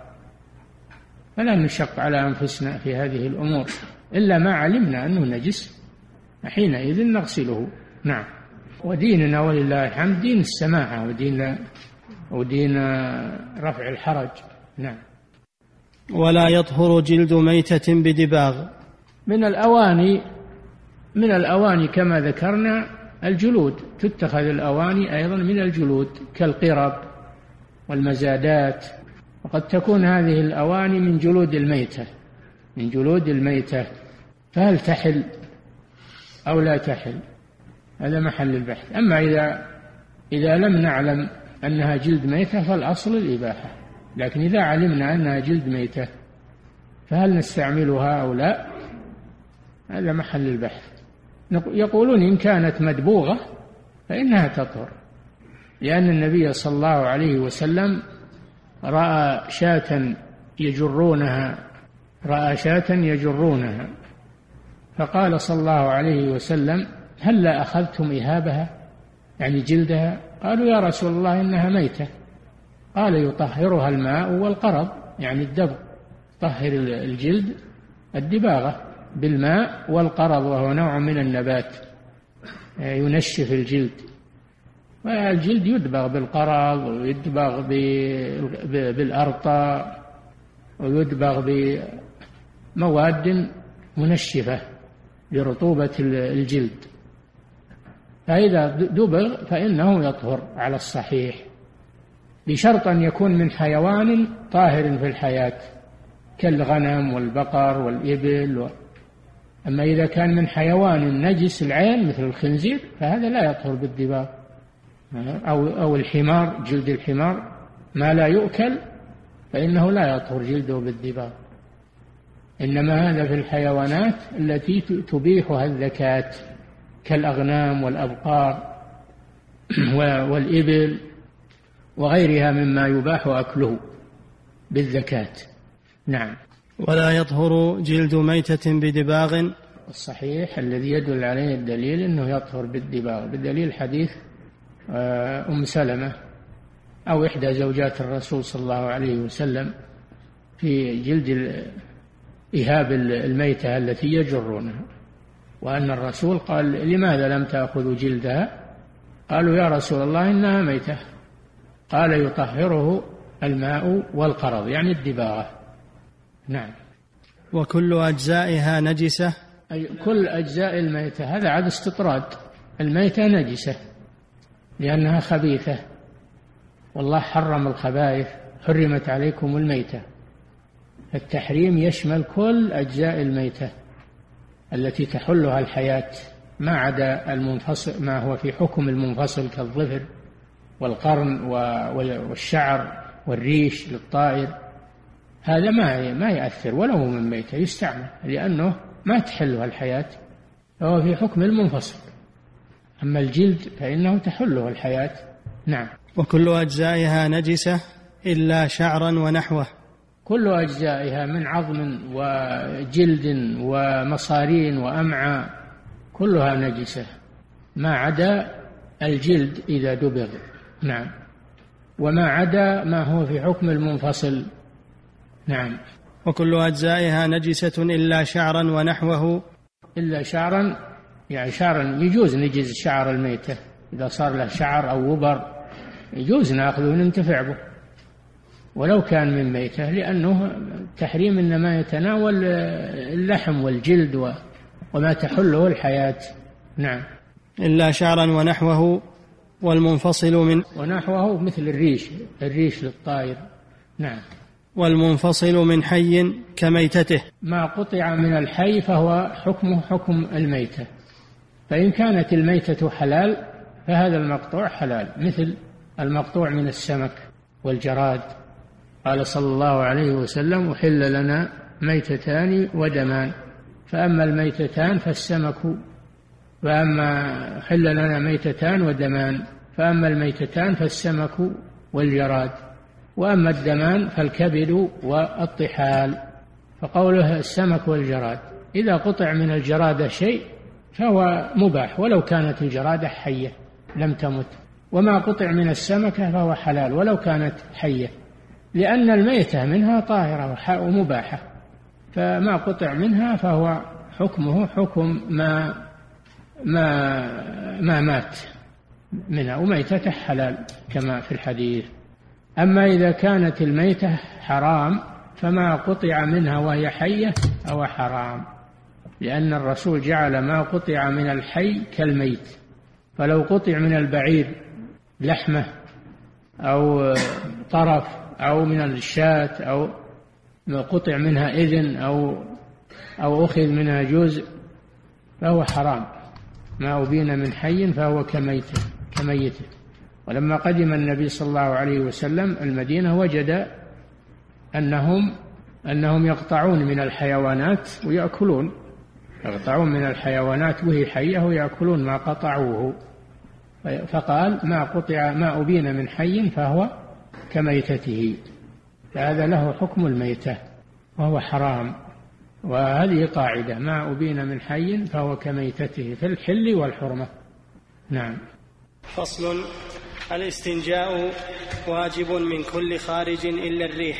فلا نشق على أنفسنا في هذه الأمور إلا ما علمنا أنه نجس، حينئذ نغسله. نعم. وديننا ولله الحمد دين السماحة ودين ودين رفع الحرج. نعم. ولا يطهر جلد ميتة بدباغ. من الأواني من الأواني كما ذكرنا الجلود، تتخذ الأواني أيضا من الجلود كالقرب والمزادات، وقد تكون هذه الأواني من جلود الميتة من جلود الميتة فهل تحل أو لا تحل؟ هذا محل البحث. أما إذا إذا لم نعلم أنها جلد ميتة فالأصل الإباحة، لكن إذا علمنا أنها جلد ميتة فهل نستعملها أو لا؟ هذا محل البحث. يقولون إن كانت مدبوغة فإنها تطهر، لأن النبي صلى الله عليه وسلم رأى شاة يجرونها رأى شاة يجرونها فقال صلى الله عليه وسلم هل لا أخذتم إهابها، يعني جلدها؟ قالوا يا رسول الله إنها ميتة. قال يطهرها الماء والقرض، يعني الدبغ، طهر الجلد الدباغة بالماء والقرض، وهو نوع من النبات ينشف الجلد. والجلد يدبغ بالقرض ويدبغ بالأرطى ويدبغ بمواد منشفة لرطوبة الجلد، فإذا دبغ فإنه يطهر على الصحيح، بشرط أن يكون من حيوان طاهر في الحياة كالغنم والبقر والإبل و... أما إذا كان من حيوان نجس العين مثل الخنزير فهذا لا يطهر بالدباغ، أو, أو الحمار، جلد الحمار ما لا يؤكل فإنه لا يطهر جلده بالدباغ. إنما هذا في الحيوانات التي تبيحها الزكاة كالأغنام والأبقار والإبل وغيرها مما يباح أكله بالزكاة. نعم. ولا يطهر جلد ميتة بدباغ. الصحيح الذي يدل عليه الدليل أنه يطهر بالدباغ، بالدليل حديث أم سلمة أو إحدى زوجات الرسول صلى الله عليه وسلم في جلد إهاب الميتة التي يجرونها، وأن الرسول قال لماذا لم تأخذوا جلدها؟ قالوا يا رسول الله إنها ميتة. قال يطهره الماء والقرض، يعني الدباغة. نعم. وكل أجزائها نجسة. أي كل أجزاء الميتة، هذا عاد استطراد. الميتة نجسة لأنها خبيثة، والله حرم الخبائث، حرمت عليكم الميتة. التحريم يشمل كل أجزاء الميتة التي تحلها الحياة ما عدا المنفصل، ما هو في حكم المنفصل كالظفر والقرن والشعر والريش للطائر، هذا ما ما يأثر ولو من ميتة يستعمل لأنه ما تحلها الحياة، فهو في حكم المنفصل. أما الجلد فإنه تحله الحياة. نعم. وكل أجزائها نجسة إلا شعرا ونحوه. كل أجزائها من عظم وجلد ومصارين وأمعاء كلها نجسة ما عدا الجلد إذا دبغ. نعم. وما عدا ما هو في حكم المنفصل. نعم. وكل أجزائها نجسة إلا شعرا ونحوه. إلا شعرا، يعني شعرا يجوز نجز شعر الميتة إذا صار له شعر أو وبر يجوز نأخذه وننتفع به ولو كان من ميتة، لأنه تحريم إنما يتناول اللحم والجلد وما تحله الحياة. نعم. إلا شعرا ونحوه. والمنفصل من ونحوه مثل الريش، الريش للطائر. نعم. والمنفصل من حي كميتته. ما قطع من الحي فهو حكمه حكم الميتة، فإن كانت الميتة حلال فهذا المقطوع حلال، مثل المقطوع من السمك والجراد. قال صلى الله عليه وسلم أحل لنا ميتتان ودمان، فأما الميتتان فالسمك، فأما حل لنا ميتتان ودمان، فأما الميتتان فالسمك والجراد، وأما الدمان فالكبد والطحال. فقوله السمك والجراد، إذا قطع من الجرادة شيء فهو مباح ولو كانت الجرادة حية لم تمت، وما قطع من السمكة فهو حلال ولو كانت حية، لأن الميتة منها طاهرة ومباحة، فما قطع منها فهو حكمه حكم ما ما ما مات منها، وميتته حلال كما في الحديث. أما إذا كانت الميتة حرام فما قطع منها وهي حية أو حرام، لأن الرسول جعل ما قطع من الحي كالميت، فلو قطع من البعير لحمة أو طرف أو من الشاة أو قطع منها إذن أو أو أخذ منها جزء فهو حرام، ما أبين من حي فهو كميته كميته. ولما قدم النبي صلى الله عليه وسلم المدينة وجد أنهم أنهم يقطعون من الحيوانات ويأكلون، يقطعون من الحيوانات وهي حية ويأكلون ما قطعوه، فقال ما قطع ما أبين من حي فهو كميتته، فهذا له حكم الميتة وهو حرام. وهذه قاعدة، ما أبين من حي فهو كميتته في الحل والحرمة. نعم. فصل: الاستنجاء واجب من كل خارج إلا الريح.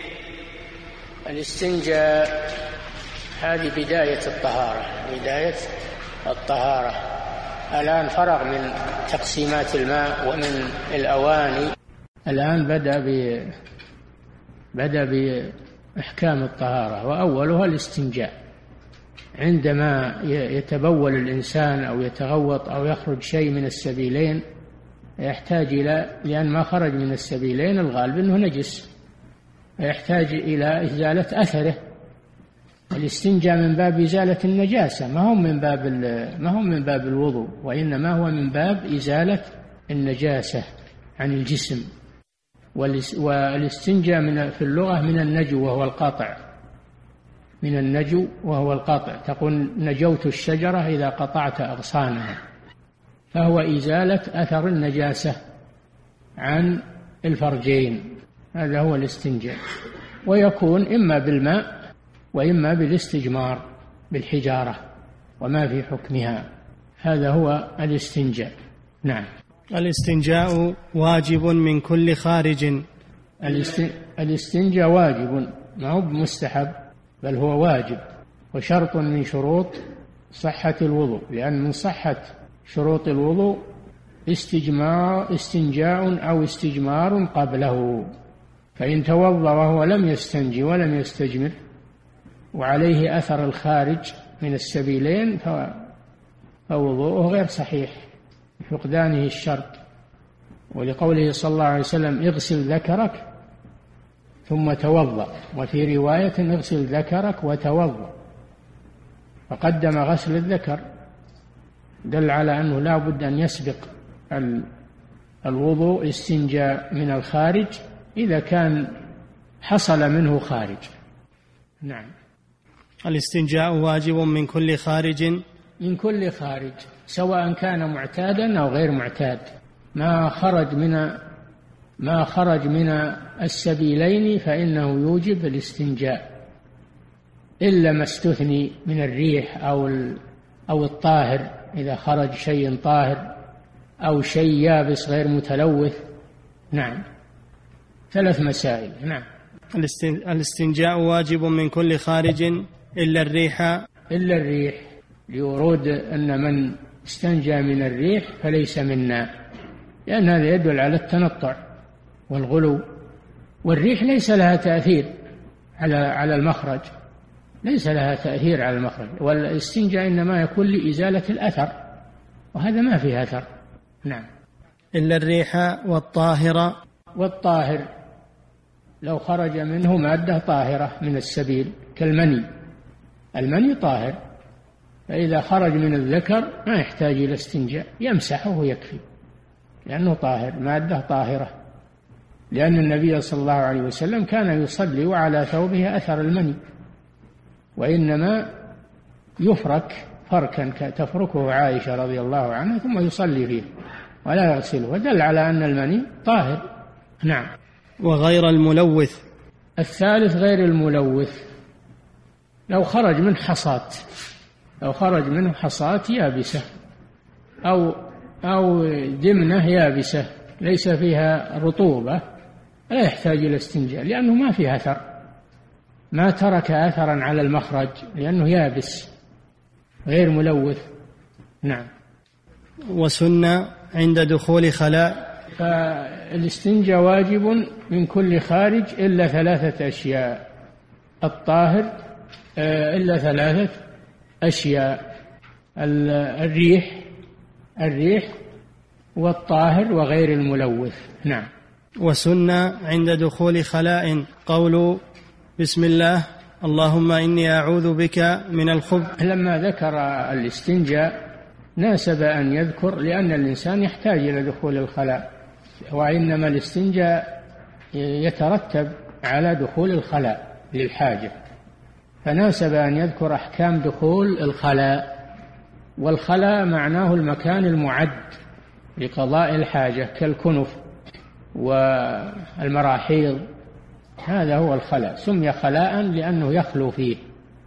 الاستنجاء هذه بداية الطهارة، بداية الطهارة. الآن فرغ من تقسيمات الماء ومن الأواني، الآن بدأ ب بدأ بأحكام الطهارة، وأولها الاستنجاء. عندما يتبول الإنسان أو يتغوط أو يخرج شيء من السبيلين يحتاج إلى، لأن ما خرج من السبيلين الغالب أنه نجس، يحتاج إلى إزالة أثره. الاستنجاء من باب إزالة النجاسة، ما هو من باب ما هو من باب الوضوء، وإنما هو من باب إزالة النجاسة عن الجسم. والاستنجاء من في اللغة من النجو وهو القطع، من النجو وهو القطع. تقول نجوت الشجرة إذا قطعت أغصانها، فهو إزالة أثر النجاسة عن الفرجين، هذا هو الاستنجاء. ويكون إما بالماء وإما بالاستجمار بالحجارة وما في حكمها، هذا هو الاستنجاء. نعم. الاستنجاء واجب من كل خارج. الاستنجاء واجب، ما هو مستحب بل هو واجب، وشرط من شروط صحة الوضوء، لأن من صحة شروط الوضوء استجمار استنجاء أو استجمار قبله، فإن توضأ وهو لم يستنجي ولم يستجمر وعليه أثر الخارج من السبيلين فوضوءه غير صحيح فقدانه الشرط. ولقوله صلى الله عليه وسلم اغسل ذكرك ثم توضأ، وفي رواية اغسل ذكرك وتوضأ، فقدم غسل الذكر، دل على أنه لا بد أن يسبق الوضوء استنجاء من الخارج إذا كان حصل منه خارج. نعم. الاستنجاء واجب من كل خارج، من كل خارج سواء كان معتادا أو غير معتاد، ما خرج من ما خرج من السبيلين فإنه يوجب الاستنجاء، إلا ما استثني من الريح أو أو الطاهر، إذا خرج شيء طاهر أو شيء يابس غير متلوث. نعم. ثلاث مسائل. نعم. الاستنجاء واجب من كل خارج إلا الريح، إلا الريح، لورود أن من استنجى من الريح فليس منا، لأن هذا يدل على التنطع والغلو، والريح ليس لها تأثير على على المخرج، ليس لها تأثير على المخرج، والاستنجاء إنما يكون لإزالة الأثر، وهذا ما فيه أثر. نعم. إلا الريح والطاهرة، والطاهر لو خرج منه مادة طاهرة من السبيل كالمني، المني طاهر، فإذا خرج من الذكر ما يحتاج إلى استنجاء، يمسحه ويكفي لأنه طاهر، مادة طاهرة، لأن النبي صلى الله عليه وسلم كان يصلي وعلى ثوبه أثر المني، وإنما يفرك فركا تفركه عائشة رضي الله عنها ثم يصلي فيه ولا يغسله، ودل على أن المني طاهر. نعم. وغير الملوث. الثالث غير الملوث، لو خرج من حصاة لو خرج منه حصاة يابسة أو أو دمنة يابسة ليس فيها رطوبة لا يحتاج إلى استنجاء، لأنه ما فيها أثر، ما ترك أثرا على المخرج لأنه يابس غير ملوث. نعم. وسنة عند دخول خلاء. فالاستنجاء واجب من كل خارج إلا ثلاثة أشياء، الطاهر إلا ثلاثة أشياء، الريح الريح والطاهر وغير الملوث. نعم. وسنة عند دخول خلاء قول بسم الله اللهم إني أعوذ بك من الخبث. لما ذكر الاستنجاء ناسب أن يذكر، لأن الإنسان يحتاج إلى دخول الخلاء، وإنما الاستنجاء يترتب على دخول الخلاء للحاجة، فناسب أن يذكر أحكام دخول الخلاء. والخلاء معناه المكان المعد لقضاء الحاجة كالكنف والمراحيض، هذا هو الخلاء، سمي خلاء لأنه يخلو فيه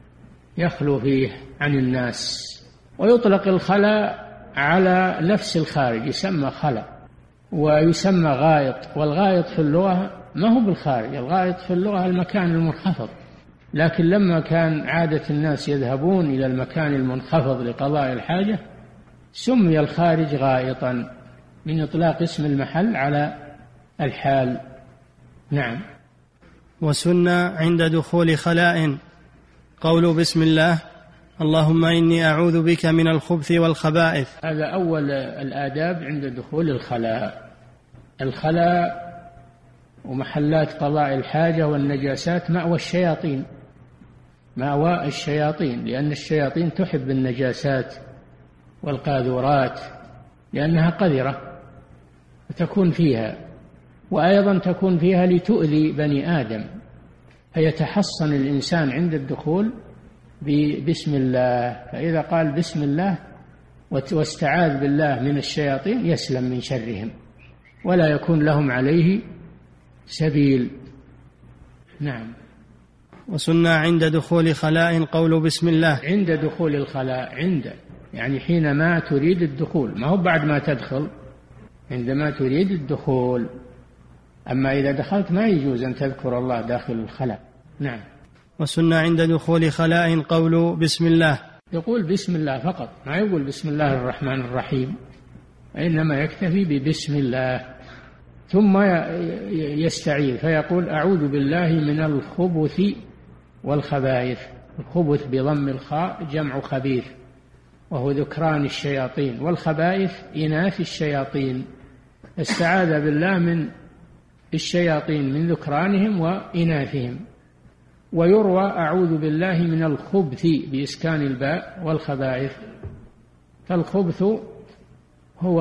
يخلو فيه عن الناس. ويطلق الخلاء على نفس الخارج يسمى خلاء، ويسمى غائط، والغائط في اللغة ما هو بالخارج، الغائط في اللغة المكان المنخفض، لكن لما كان عادة الناس يذهبون إلى المكان المنخفض لقضاء الحاجة سمي الخارج غائطا من إطلاق اسم المحل على الحال. نعم. وسنة عند دخول خلاء قول بسم الله اللهم إني أعوذ بك من الخبث والخبائث. هذا أول الآداب عند دخول الخلاء. الخلاء ومحلات قضاء الحاجة والنجاسات مأوى الشياطين مأوى الشياطين لأن الشياطين تحب النجاسات والقاذورات لأنها قذرة وتكون فيها، وأيضا تكون فيها لتؤذي بني آدم، فيتحصن الإنسان عند الدخول بسم الله، فإذا قال بسم الله واستعاذ بالله من الشياطين يسلم من شرهم ولا يكون لهم عليه سبيل. نعم. وسنة عند دخول خلاء قول بسم الله. عند دخول الخلاء، عند يعني حينما تريد الدخول، ما هو بعد ما تدخل، عندما تريد الدخول. أما إذا دخلت ما يجوز أن تذكر الله داخل الخلاء. نعم. وسنة عند دخول خلاء قول بسم الله. يقول بسم الله فقط، ما يقول بسم الله الرحمن الرحيم، إنما يكتفي ببسم الله، ثم يستعيذ فيقول أعوذ بالله من الخبث والخبائث. الخبث بضم الخاء جمع خبيث وهو ذكران الشياطين، والخبائث إناث الشياطين. استعاذ بالله من الشياطين من ذكرانهم وإناثهم. ويروى أعوذ بالله من الخبث بإسكان الباء والخبائث. فالخبث هو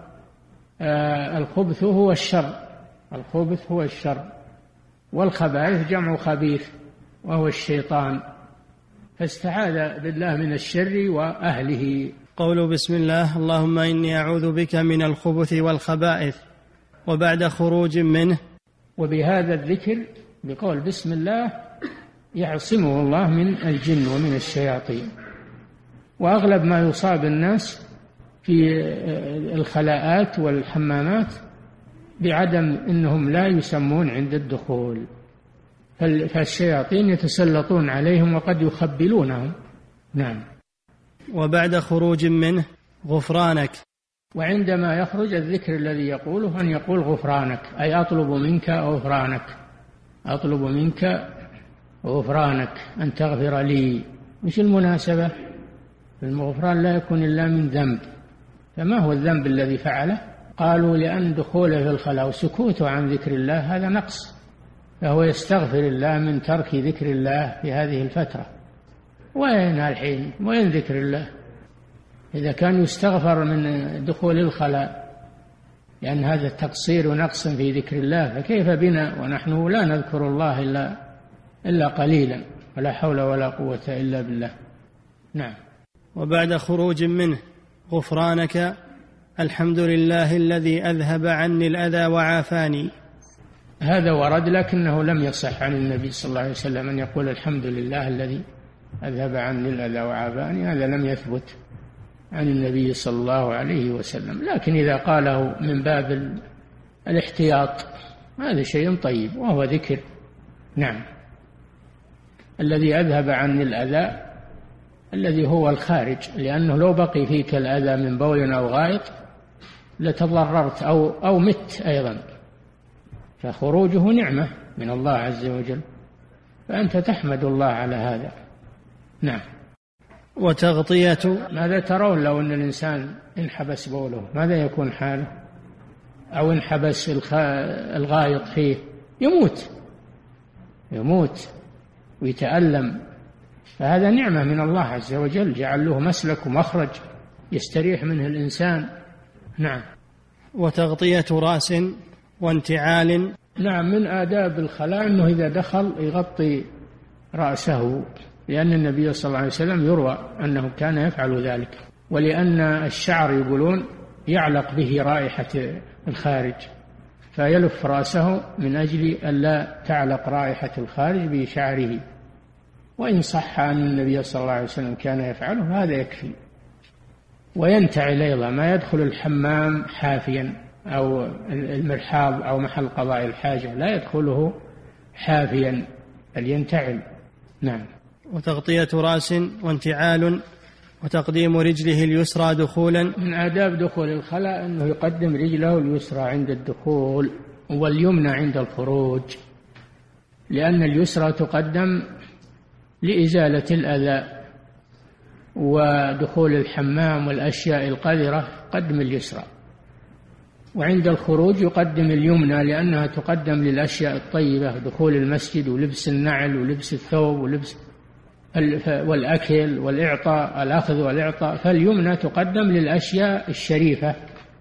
آه الخبث هو الشر الخبث هو الشر والخبائث جمع خبيث وهو الشيطان، فاستعاذ بالله من الشر وأهله. قول بسم الله اللهم إني أعوذ بك من الخبث والخبائث وبعد خروج منه. وبهذا الذكر بقول بسم الله يعصمه الله من الجن ومن الشياطين. وأغلب ما يصاب الناس في الخلاءات والحمامات بعدم أنهم لا يسمون عند الدخول، فالشياطين يتسلطون عليهم وقد يخبلونهم. نعم. وبعد خروج منه غفرانك. وعندما يخرج الذكر الذي يقوله أن يقول غفرانك، أي أطلب منك غفرانك أطلب منك غفرانك أن تغفر لي. مش المناسبة؟ الغفران لا يكون إلا من ذنب، فما هو الذنب الذي فعله؟ قالوا لأن دخوله في الخلاء وسكوته عن ذكر الله هذا نقص، فهو يستغفر الله من ترك ذكر الله في هذه الفترة. وين الحين؟ وين ذكر الله؟ إذا كان يستغفر من دخول الخلاء لأن هذا تقصير ونقص في ذكر الله، فكيف بنا ونحن لا نذكر الله إلا إلا قليلا. ولا حول ولا قوة إلا بالله. نعم. وبعد خروج منه: غفرانك، الحمد لله الذي أذهب عني الأذى وعافاني. هذا ورد، لكنه لم يصح عن النبي صلى الله عليه وسلم أن يقول الحمد لله الذي أذهب عني الأذى وعافاني، هذا لم يثبت عن النبي صلى الله عليه وسلم. لكن إذا قاله من باب الاحتياط هذا شيء طيب وهو ذكر. نعم. الذي أذهب عني الأذى الذي هو الخارج، لأنه لو بقي فيك الأذى من بول أو غائط لتضررت أو, أو مت أيضا، فخروجه نعمة من الله عز وجل، فأنت تحمد الله على هذا. نعم. وتغطية. ماذا ترون لو أن الإنسان انحبس بوله ماذا يكون حاله؟ أو انحبس الغائط فيه يموت يموت ويتألم، فهذا نعمة من الله عز وجل، جعل له مسلك ومخرج يستريح منه الإنسان. نعم. وتغطية رأس وانتعال. نعم، من آداب الخلاء أنه إذا دخل يغطي رأسه، لأن النبي صلى الله عليه وسلم يروى أنه كان يفعل ذلك، ولأن الشعر يقولون يعلق به رائحة الخارج، فيلف رأسه من أجل ألا تعلق رائحة الخارج بشعره. وإن صح أن النبي صلى الله عليه وسلم كان يفعله هذا يكفي. وينتعل أيضا، ما يدخل الحمام حافيا أو المرحاض أو محل قضاء الحاجة لا يدخله حافيا بل ينتعل. نعم. وتغطية رأس وانتعال. وتقديم رجله اليسرى دخولا. من آداب دخول الخلاء أنه يقدم رجله اليسرى عند الدخول واليمنى عند الخروج، لأن اليسرى تقدم لإزالة الأذى، ودخول الحمام والأشياء القذرة قدم اليسرى، وعند الخروج يقدم اليمنى لأنها تقدم للأشياء الطيبة، دخول المسجد ولبس النعل ولبس الثوب ولبس والأكل والإعطاء، الأخذ والإعطاء، فاليمنى تقدم للأشياء الشريفة،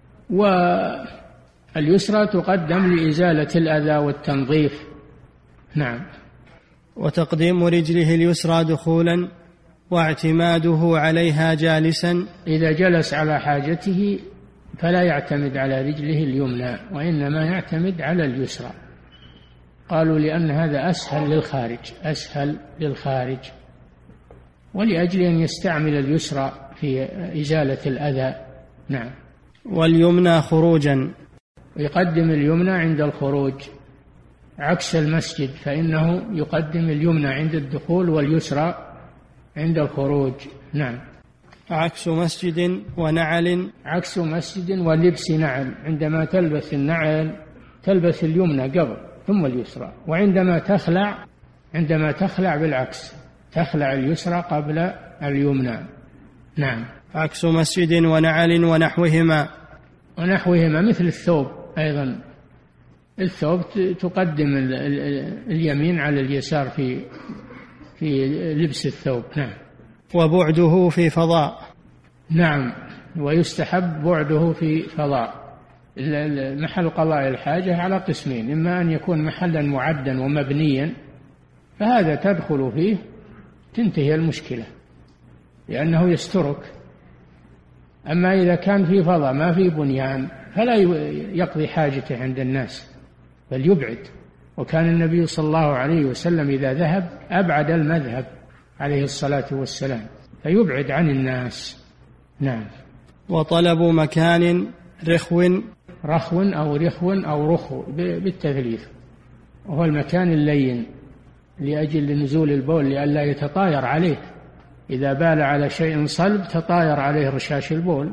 واليسرى تقدم لإزالة الأذى والتنظيف. نعم. وتقديم رجله اليسرى دخولا واعتماده عليها جالسا. إذا جلس على حاجته فلا يعتمد على رجله اليمنى وإنما يعتمد على اليسرى، قالوا لأن هذا أسهل للخارج أسهل للخارج ولأجل أن يستعمل اليسرى في إزالة الأذى. نعم. واليمنى خروجا. يقدم اليمنى عند الخروج عكس المسجد، فإنه يقدم اليمنى عند الدخول واليسرى عند الخروج. نعم. عكس مسجد ونعل. عكس مسجد ولبس نعل، عندما تلبس النعل تلبس اليمنى قبل ثم اليسرى، وعندما تخلع عندما تخلع بالعكس تخلع اليسرى قبل اليمنى. نعم. عكس مسجد ونعل ونحوهما. ونحوهما مثل الثوب أيضا، الثوب تقدم اليمين على اليسار في في لبس الثوب. نعم. وبعده في فضاء. نعم. ويستحب بعده في فضاء. محل قضاء الحاجة على قسمين، إما أن يكون محلا معدا ومبنيا فهذا تدخل فيه تنتهي المشكلة لأنه يسترك، أما إذا كان في فضاء ما في بنيان فلا يقضي حاجته عند الناس بل يبعد. وكان النبي صلى الله عليه وسلم إذا ذهب أبعد المذهب عليه الصلاة والسلام فيبعد عن الناس. نعم. وطلب مكان رخو. رخو أو رخو أو رخو بالتثليث، وهو المكان اللين لأجل نزول البول لئلا يتطاير عليه، إذا بال على شيء صلب تطاير عليه رشاش البول،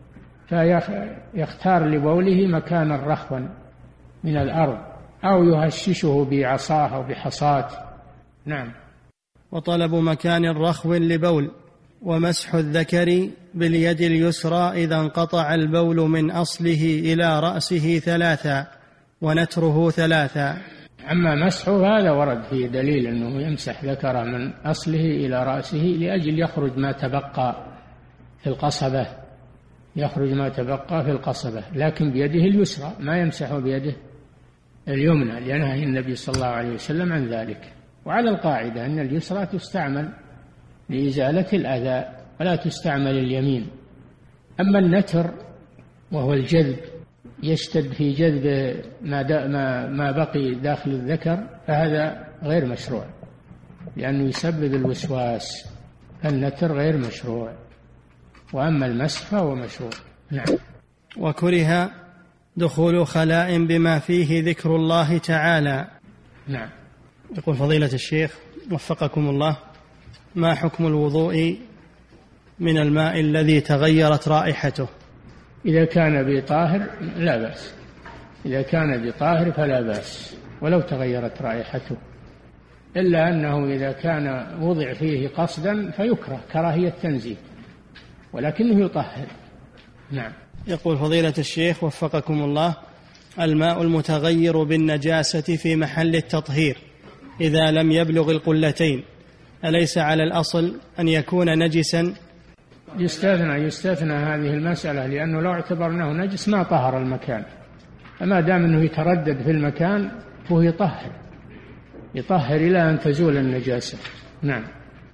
فيختار لبوله مكانا رخوا من الأرض أو يهششه بعصاه أو بحصاة. نعم. وطلب مكان رخو لبول. ومسح الذكر باليد اليسرى إذا انقطع البول من أصله إلى رأسه ثلاثا ونتره ثلاثا. أما مسحه هذا ورد فيه دليل أنه يمسح ذكره من أصله إلى رأسه لأجل يخرج ما تبقى في القصبة يخرج ما تبقى في القصبة لكن بيده اليسرى، ما يمسح بيده اليمنى لنهى النبي صلى الله عليه وسلم عن ذلك. وعلى القاعدة أن اليسرى تستعمل لإزالة الأذى ولا تستعمل اليمين. أما النتر وهو الجذب، يشتد في جذب ما, ما بقي داخل الذكر، فهذا غير مشروع لأنه يسبب الوسواس، النتر غير مشروع. وأما المسح فهو مشروع. نعم. وكره دخول خلاء بما فيه ذكر الله تعالى. نعم. يقول فضيلة الشيخ وفقكم الله: ما حكم الوضوء من الماء الذي تغيرت رائحته؟ إذا كان بطاهر لا بأس، إذا كان بطاهر فلا بأس ولو تغيرت رائحته، إلا أنه إذا كان وضع فيه قصدا فيكره كراهية تنزيه، ولكنه يطهر. نعم. يقول فضيلة الشيخ وفقكم الله: الماء المتغير بالنجاسة في محل التطهير إذا لم يبلغ القلتين أليس على الأصل أن يكون نجسا؟ يستثنى يستثنى هذه المسألة، لأنه لو اعتبرناه نجس ما طهر المكان، فما دام أنه يتردد في المكان فهو يطهر يطهر إلى أن تزول النجاسة. نعم.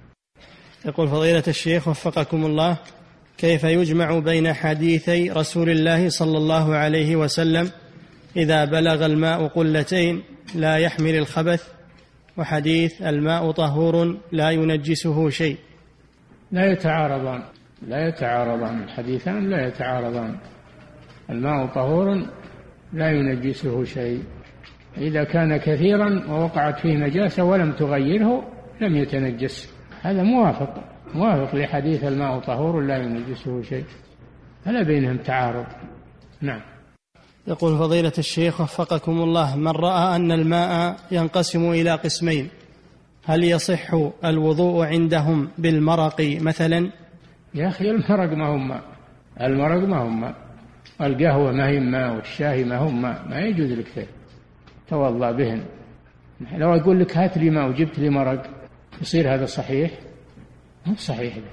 يقول فضيلة الشيخ وفقكم الله: كيف يجمع بين حديثي رسول الله صلى الله عليه وسلم إذا بلغ الماء قلتين لا يحمل الخبث، وحديث الماء طهور لا ينجسه شيء؟ لا يتعارضان لا يتعارضان الحديثان لا يتعارضان. الماء طهور لا ينجسه شيء، إذا كان كثيرا ووقعت فيه نجاسة ولم تغيره لم يتنجس، هذا موافق موافق لحديث الماء طهور لا ينجسه شيء، فلا بينهم تعارض. نعم. يقول فضيلة الشيخ وفقكم الله: من رأى أن الماء ينقسم إلى قسمين هل يصح الوضوء عندهم بالمرق مثلا؟ يا أخي المرق ما هم ماء، المرق ما هم ماء، القهوة ما هي ماء، والشاي ما هم ماء، ما يجوز لك توضأ بهن. لو أقول لك هات لي ماء وجبت لي مرق يصير هذا صحيح؟ مو صحيح ده.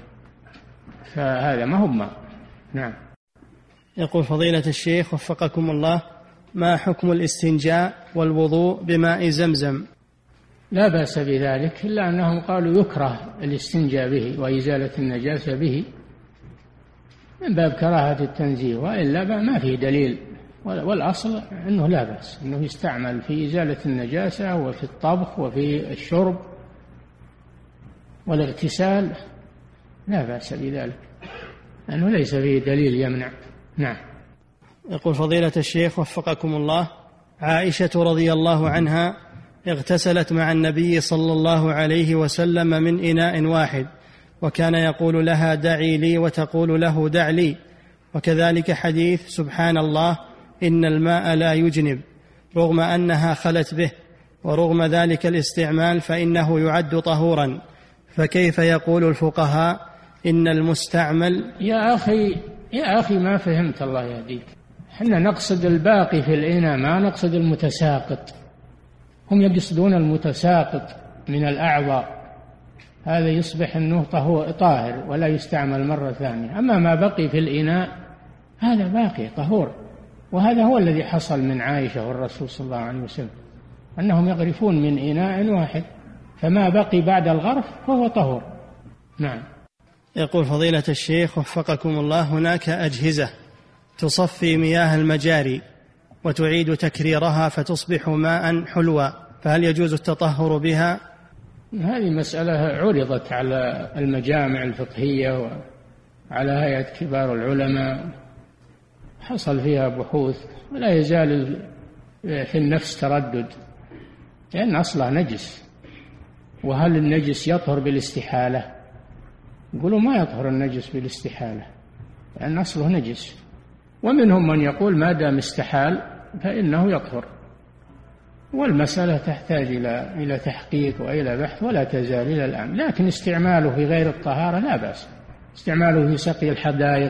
فهذا ما هم ماء. نعم. يقول فضيلة الشيخ وفقكم الله: ما حكم الاستنجاء والوضوء بماء زمزم؟ لا بأس بذلك، إلا أنهم قالوا يكره الاستنجاء به وإزالة النجاسة به من باب كراهة التنزيه، وإلا ما فيه دليل، والأصل أنه لا بأس أنه يستعمل في إزالة النجاسة وفي الطبخ وفي الشرب والاغتسال، لا بأس بذلك، أنه ليس فيه دليل يمنع. نعم. يقول فضيلة الشيخ وفقكم الله: عائشة رضي الله عنها اغتسلت مع النبي صلى الله عليه وسلم من إناء واحد، وكان يقول لها دعي لي وتقول له دع لي، وكذلك حديث سبحان الله إن الماء لا يجنب، رغم أنها خلت به، ورغم ذلك الاستعمال فإنه يعد طهورا، فكيف يقول الفقهاء إن المستعمل؟ يا أخي يا أخي ما فهمت، الله يهديك، حنا نقصد الباقي في الإناء ما نقصد المتساقط، هم يقصدون المتساقط من الأعضاء، هذا يصبح أنه طاهر ولا يستعمل مرة ثانية. أما ما بقي في الإناء هذا باقي طهور، وهذا هو الذي حصل من عائشة والرسول صلى الله عليه وسلم، أنهم يغرفون من إناء واحد، فما بقي بعد الغرف فهو طهور. نعم. يقول فضيلة الشيخ وفقكم الله: هناك أجهزة تصفي مياه المجاري وتعيد تكريرها فتصبح ماء حلوا، فهل يجوز التطهر بها؟ هذه مسألة عرضت على المجامع الفقهية وعلى هيئة كبار العلماء، حصل فيها بحوث، ولا يزال في النفس تردد، لأن أصلها نجس. وهل النجس يطهر بالاستحالة؟ يقولوا ما يطهر النجس بالاستحالة، لأن أصله نجس. ومنهم من يقول ما دام استحال فإنه يطهر، والمسألة تحتاج إلى إلى تحقيق وإلى بحث، ولا تزال إلى الآن. لكن استعماله في غير الطهارة لا بأس، استعماله في سقي الحدائق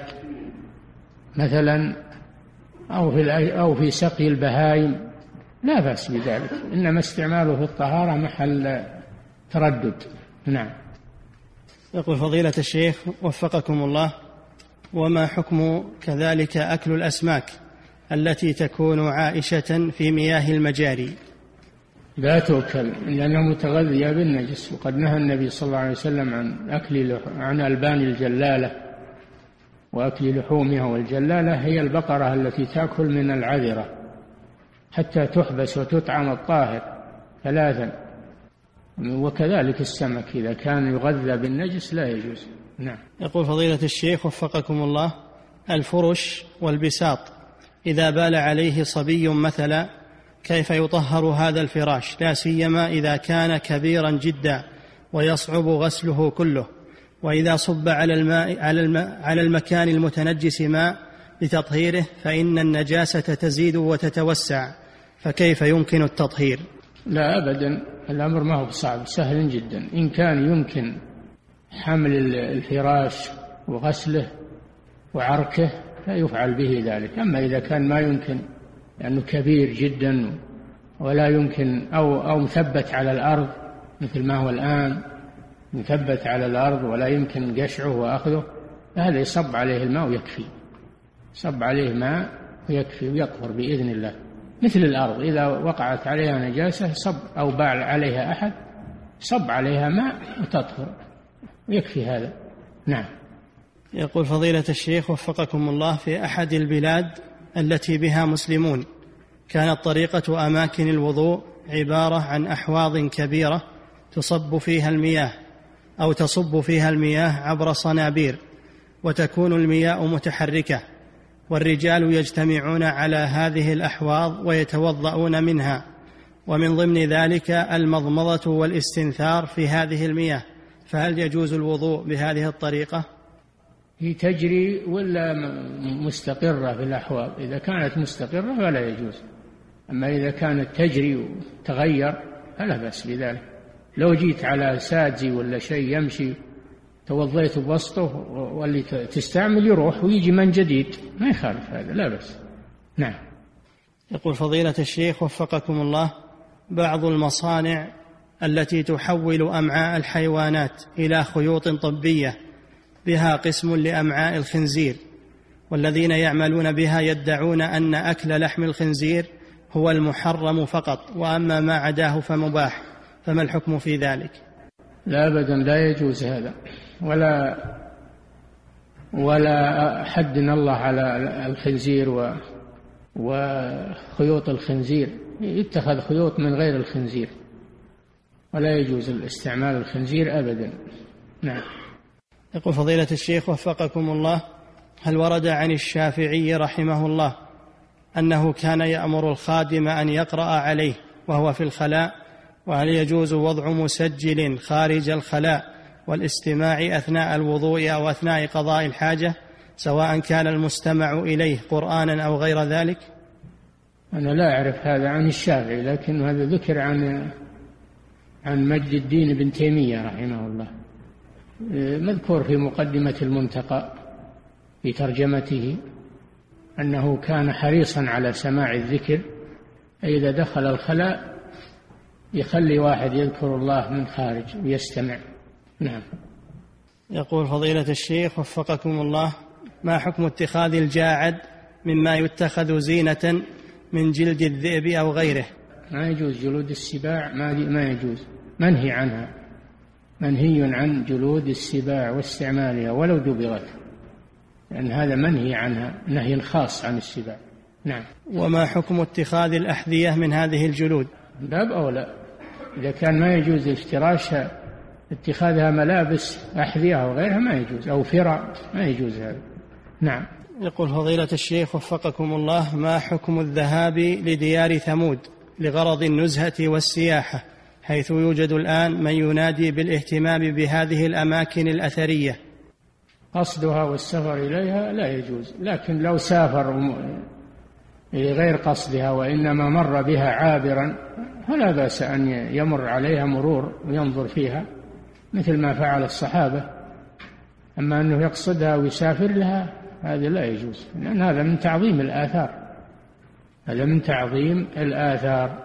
مثلا، أو في أو في سقي البهائم لا بأس بذلك، إنما استعماله في الطهارة محل تردد. نعم. يقول فضيلة الشيخ وفقكم الله: وما حكم كذلك أكل الأسماك التي تكون عائشة في مياه المجاري؟ لا تؤكل لأنها متغذية بالنجس، وقد نهى النبي صلى الله عليه وسلم عن أكل عن ألبان الجلالة وأكل لحومها، والجلالة هي البقرة التي تأكل من العذرة حتى تحبس وتطعم الطاهر ثلاثا، وكذلك السمك إذا كان يغذى بالنجس لا يجوز. نعم. يقول فضيلة الشيخ وفقكم الله: الفرش والبساط إذا بال عليه صبي مثلا كيف يطهر هذا الفراش، لا سيما إذا كان كبيرا جدا ويصعب غسله كله، وإذا صب على الماء على, الماء على المكان المتنجس ماء لتطهيره فإن النجاسة تزيد وتتوسع، فكيف يمكن التطهير؟ لا أبدا، الأمر ما هو صعب، سهل جدا. إن كان يمكن حمل الفراش وغسله وعركه فيفعل به ذلك. أما إذا كان ما يمكن لأنه كبير جدا ولا يمكن أو, أو مثبت على الأرض مثل ما هو الآن مثبت على الأرض ولا يمكن قشعه وأخذه، هذا يصب عليه الماء ويكفي، صب عليه ماء ويكفي ويطهر بإذن الله. مثل الأرض إذا وقعت عليها نجاسة صب أو باع عليها أحد صب عليها ماء وتطهر ويكفي هذا. نعم. يقول فضيلة الشيخ وفقكم الله: في أحد البلاد التي بها مسلمون كانت طريقة أماكن الوضوء عبارة عن أحواض كبيرة تصب فيها المياه أو تصب فيها المياه عبر صنابير، وتكون المياه متحركة، والرجال يجتمعون على هذه الأحواض ويتوضؤون منها، ومن ضمن ذلك المضمضة والاستنثار في هذه المياه، فهل يجوز الوضوء بهذه الطريقة؟ هي تجري ولا مستقرة في الأحواض؟ إذا كانت مستقرة فلا يجوز، أما إذا كانت تجري وتغير فلا بأس بذلك. لو جيت على سادزي ولا شيء يمشي توضيت بوسطه واللي تستعمل يروح ويجي من جديد ما يخالف، هذا لا بأس. نعم. يقول فضيلة الشيخ وفقكم الله: بعض المصانع التي تحول أمعاء الحيوانات إلى خيوط طبية بها قسم لأمعاء الخنزير، والذين يعملون بها يدعون أن أكل لحم الخنزير هو المحرم فقط، وأما ما عداه فمباح، فما الحكم في ذلك؟ لا أبدا، لا يجوز هذا، ولا ولا حدنا الله على الخنزير و وخيوط الخنزير، يتخذ خيوط من غير الخنزير، ولا يجوز الاستعمال الخنزير أبدا. نعم. يقول فضيلة الشيخ وفقكم الله: هل ورد عن الشافعي رحمه الله أنه كان يأمر الخادم أن يقرأ عليه وهو في الخلاء؟ وهل يجوز وضع مسجل خارج الخلاء والاستماع أثناء الوضوء أو أثناء قضاء الحاجة، سواء كان المستمع إليه قرآنا أو غير ذلك؟ أنا لا أعرف هذا عن الشافعي، لكن هذا ذكر عن عن مجد الدين بن تيمية رحمه الله، مذكور في مقدمة المنتقى في ترجمته أنه كان حريصا على سماع الذكر، أي إذا دخل الخلاء يخلي واحد يذكر الله من خارج ويستمع. نعم. يقول فضيلة الشيخ وفقكم الله: ما حكم اتخاذ الجاعد مما يتخذ زينة من جلد الذئب أو غيره؟ ما يجوز، جلود السباع ما يجوز، منهي عنها، منهي عن جلود السباع واستعمالها ولو دبغت، لأن هذا منهي عنها نهي خاص عن السباع. نعم. وما حكم اتخاذ الأحذية من هذه الجلود؟ باب أولى، إذا كان ما يجوز افتراشها اتخاذها ملابس أحذية أو غيرها ما يجوز، أو فرع ما يجوز هذا. نعم. يقول فضيلة الشيخ وفقكم الله: ما حكم الذهاب لديار ثمود لغرض النزهة والسياحة، حيث يوجد الآن من ينادي بالاهتمام بهذه الأماكن الأثرية؟ قصدها والسفر إليها لا يجوز، لكن لو سافر غير قصدها وإنما مر بها عابرا فلا بأس أن يمر عليها مرور وينظر فيها مثل ما فعل الصحابة. أما أنه يقصدها ويسافر لها هذا لا يجوز، لأن هذا من تعظيم الآثار، هذا من تعظيم الآثار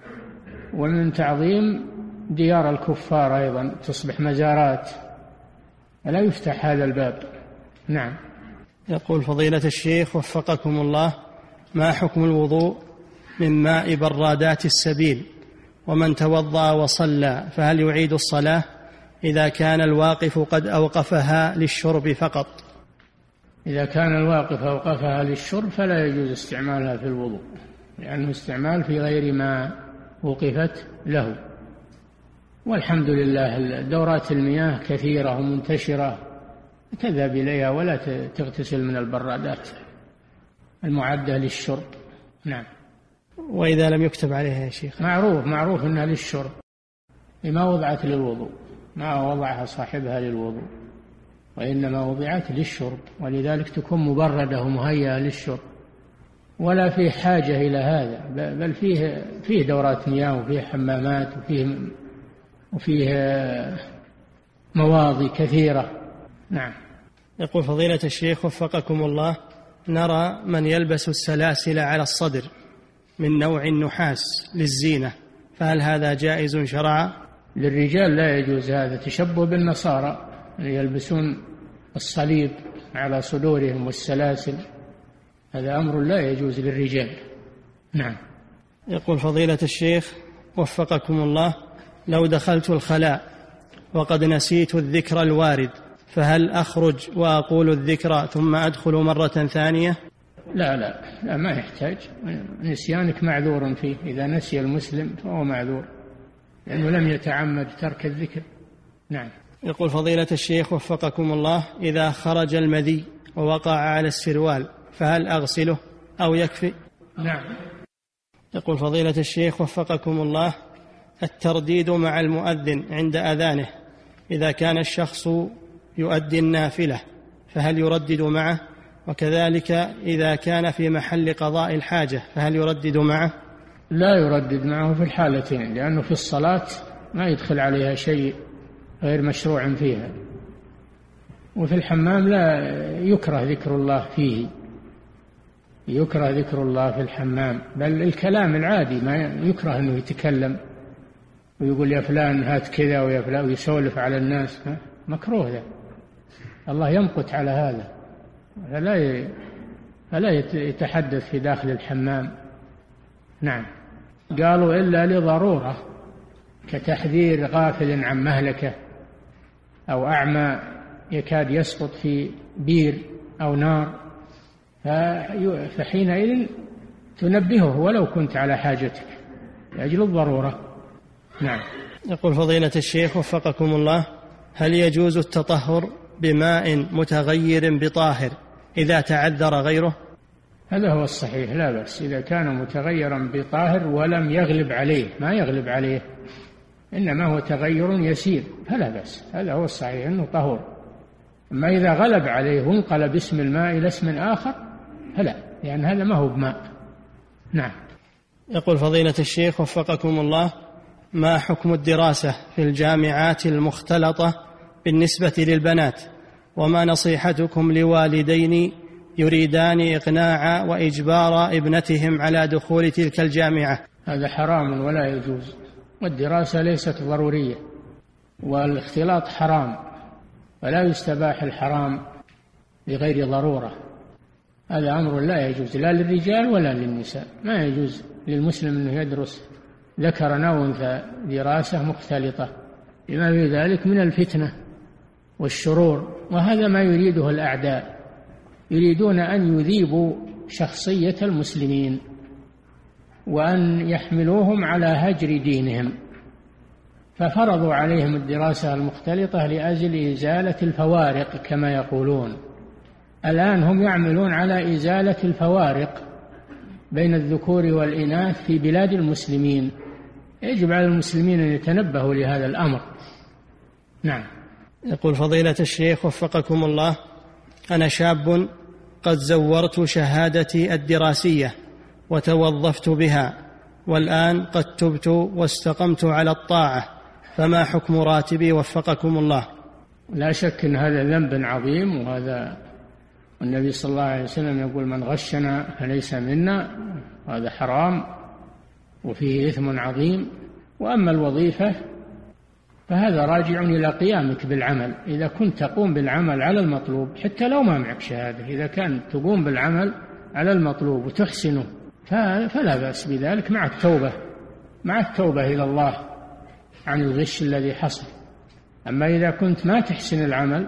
ومن تعظيم ديار الكفار أيضا، تصبح مزارات، لا يفتح هذا الباب. نعم. يقول فضيلة الشيخ وفقكم الله: ما حكم الوضوء من ماء برادات السبيل ومن توضأ وصلى فهل يعيد الصلاة إذا كان الواقف قد أوقفها للشرب فقط؟ إذا كان الواقف أوقفها للشرب فلا يجوز استعمالها في الوضوء، لأنه استعمال في غير ما وقفت له. والحمد لله دورات المياه كثيرة ومنتشرة، تذهب إليها ولا تغتسل من البرادات المعدة للشرب. نعم. وإذا لم يكتب عليها يا شيخ؟ معروف معروف أنها للشرب، ما وضعت للوضوء، ما وضعها صاحبها للوضوء، وإنما وضعت للشرب، ولذلك تكون مبردة ومهيئة للشرب، ولا في حاجة إلى هذا، بل فيه فيه دورات مياه وفيه حمامات وفيه وفيه مواضي كثيرة. نعم. يقول فضيلة الشيخ وفقكم الله: نرى من يلبس السلاسل على الصدر من نوع النحاس للزينة، فهل هذا جائز شرعا؟ للرجال لا يجوز هذا، تشبه بالنصارى يلبسون الصليب على صدورهم والسلاسل، هذا أمر لا يجوز للرجال. نعم. يقول فضيلة الشيخ وفقكم الله: لو دخلت الخلاء وقد نسيت الذكر الوارد، فهل أخرج وأقول الذكر ثم أدخل مرة ثانية؟ لا لا لا، ما يحتاج، نسيانك معذور فيه، إذا نسي المسلم فهو معذور لأنه لم يتعمد ترك الذكر. نعم. يقول فضيلة الشيخ وفقكم الله: إذا خرج المذي ووقع على السروال فهل أغسله أو يكفي؟ نعم. يقول فضيلة الشيخ وفقكم الله: الترديد مع المؤذن عند أذانه، إذا كان الشخص يؤدي النافلة فهل يردد معه؟ وكذلك إذا كان في محل قضاء الحاجة فهل يردد معه؟ لا يردد معه في الحالتين، لأنه في الصلاة ما يدخل عليها شيء غير مشروع فيها، وفي الحمام لا يكره ذكر الله فيه، يكره ذكر الله في الحمام، بل الكلام العادي ما يكره أنه يتكلم ويقول يا فلان هات كذا ويا فلان ويسولف على الناس، مكروه ذا، الله يمقت على هذا، فلا فلا يتحدث في داخل الحمام. نعم. قالوا إلا لضرورة كتحذير غافل عن مهلكة أو أعمى يكاد يسقط في بير أو نار، فحينئذ تنبهه ولو كنت على حاجتك لأجل الضرورة. نعم. يقول فضيلة الشيخ وفقكم الله: هل يجوز التطهر بماء متغير بطاهر إذا تعذر غيره؟ هذا هو الصحيح، لا بأس إذا كان متغيرا بطاهر ولم يغلب عليه، ما يغلب عليه إنما هو تغير يسير فلا بأس، هذا هو الصحيح أنه طهور. أما إذا غلب عليه وانقلب اسم الماء إلى اسم آخر فلا، لأن هذا ما هو بماء. نعم. يقول فضيلة الشيخ وفقكم الله: ما حكم الدراسة في الجامعات المختلطة بالنسبة للبنات، وما نصيحتكم لوالدين يريدان إقناع وإجبار ابنتهم على دخول تلك الجامعة؟ هذا حرام ولا يجوز، والدراسة ليست ضرورية، والاختلاط حرام، ولا يستباح الحرام بغير ضرورة، هذا أمر لا يجوز لا للرجال ولا للنساء، ما يجوز للمسلم أنه يدرس ذكر أو أنثى دراسة مختلطة بما في ذلك من الفتنة والشرور، وهذا ما يريده الأعداء، يريدون أن يذيبوا شخصية المسلمين وأن يحملوهم على هجر دينهم، ففرضوا عليهم الدراسة المختلطة لأجل إزالة الفوارق كما يقولون. الآن هم يعملون على إزالة الفوارق بين الذكور والإناث في بلاد المسلمين، يجب على المسلمين أن يتنبهوا لهذا الأمر. نعم. يقول فضيلة الشيخ وفقكم الله: أنا شاب قد زورت شهادتي الدراسية وتوظفت بها، والآن قد تبت واستقمت على الطاعة، فما حكم راتبي وفقكم الله؟ لا شك أن هذا ذنب عظيم، وهذا النبي صلى الله عليه وسلم يقول من غشنا فليس منا، هذا حرام وفيه إثم عظيم. وأما الوظيفة فهذا راجع إلى قيامك بالعمل، إذا كنت تقوم بالعمل على المطلوب حتى لو ما معك شهادة، إذا كان تقوم بالعمل على المطلوب وتحسنه فلا بأس بذلك مع التوبة مع التوبة إلى الله عن الغش الذي حصل. أما إذا كنت ما تحسن العمل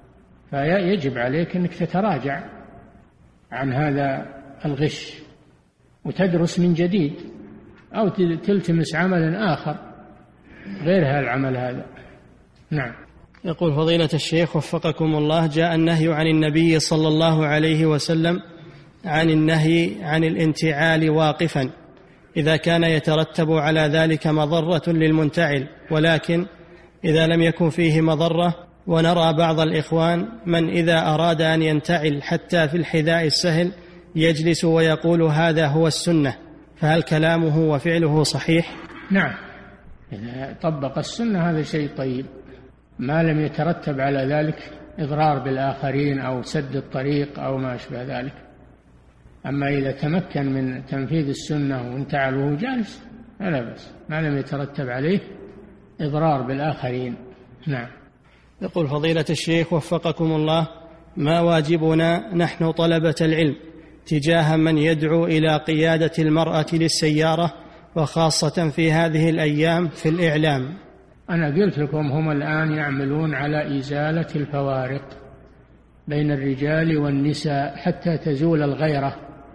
فيجب عليك أنك تتراجع عن هذا الغش وتدرس من جديد أو تلتمس عملا آخر غير هذا العمل هذا. نعم. يقول فضيلة الشيخ وفقكم الله: جاء النهي عن النبي صلى الله عليه وسلم عن النهي عن الانتعال واقفا إذا كان يترتب على ذلك مضرة للمنتعل، ولكن إذا لم يكن فيه مضرة، ونرى بعض الإخوان من إذا أراد أن ينتعل حتى في الحذاء السهل يجلس ويقول هذا هو السنة، فهل كلامه وفعله صحيح؟ نعم، إذا طبق السنة هذا شيء طيب ما لم يترتب على ذلك إضرار بالآخرين أو سد الطريق أو ما أشبه ذلك. أما إذا تمكن من تنفيذ السنة وانتعل وهو جالس فلا بأس ما لم يترتب عليه إضرار بالآخرين. نعم. يقول فضيلة الشيخ وفقكم الله: ما واجبنا نحن طلبة العلم تجاه من يدعو إلى قيادة المرأة للسيارة، وخاصة في هذه الأيام في الإعلام؟ أنا قلت لكم هم الآن يعملون على إزالة الفوارق بين الرجال والنساء حتى تزول الغيرة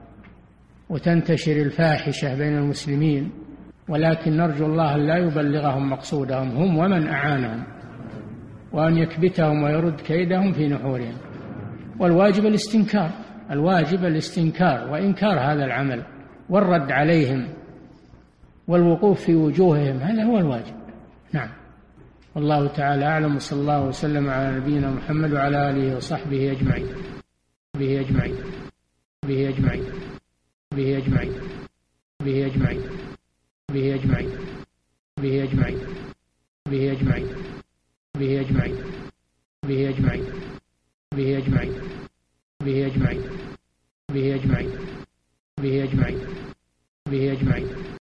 وتنتشر الفاحشة بين المسلمين، ولكن نرجو الله لا يبلغهم مقصودهم هم ومن أعانهم، وأن يكبتهم ويرد كيدهم في نحورهم. والواجب الاستنكار، الواجب الاستنكار وإنكار هذا العمل والرد عليهم والوقوف في وجوههم، هذا هو الواجب. نعم. والله تعالى أعلم، صلى الله وسلم على نبينا محمد وعلى آله وصحبه أجمعين به أجمعين به أجمعين به أجمعين به أجمعين به أجمعين به أجمعين به أجمعين به أجمعين به أجمعين به أجمعين به أجمعين به أجمعين به أجمعين به أجمعين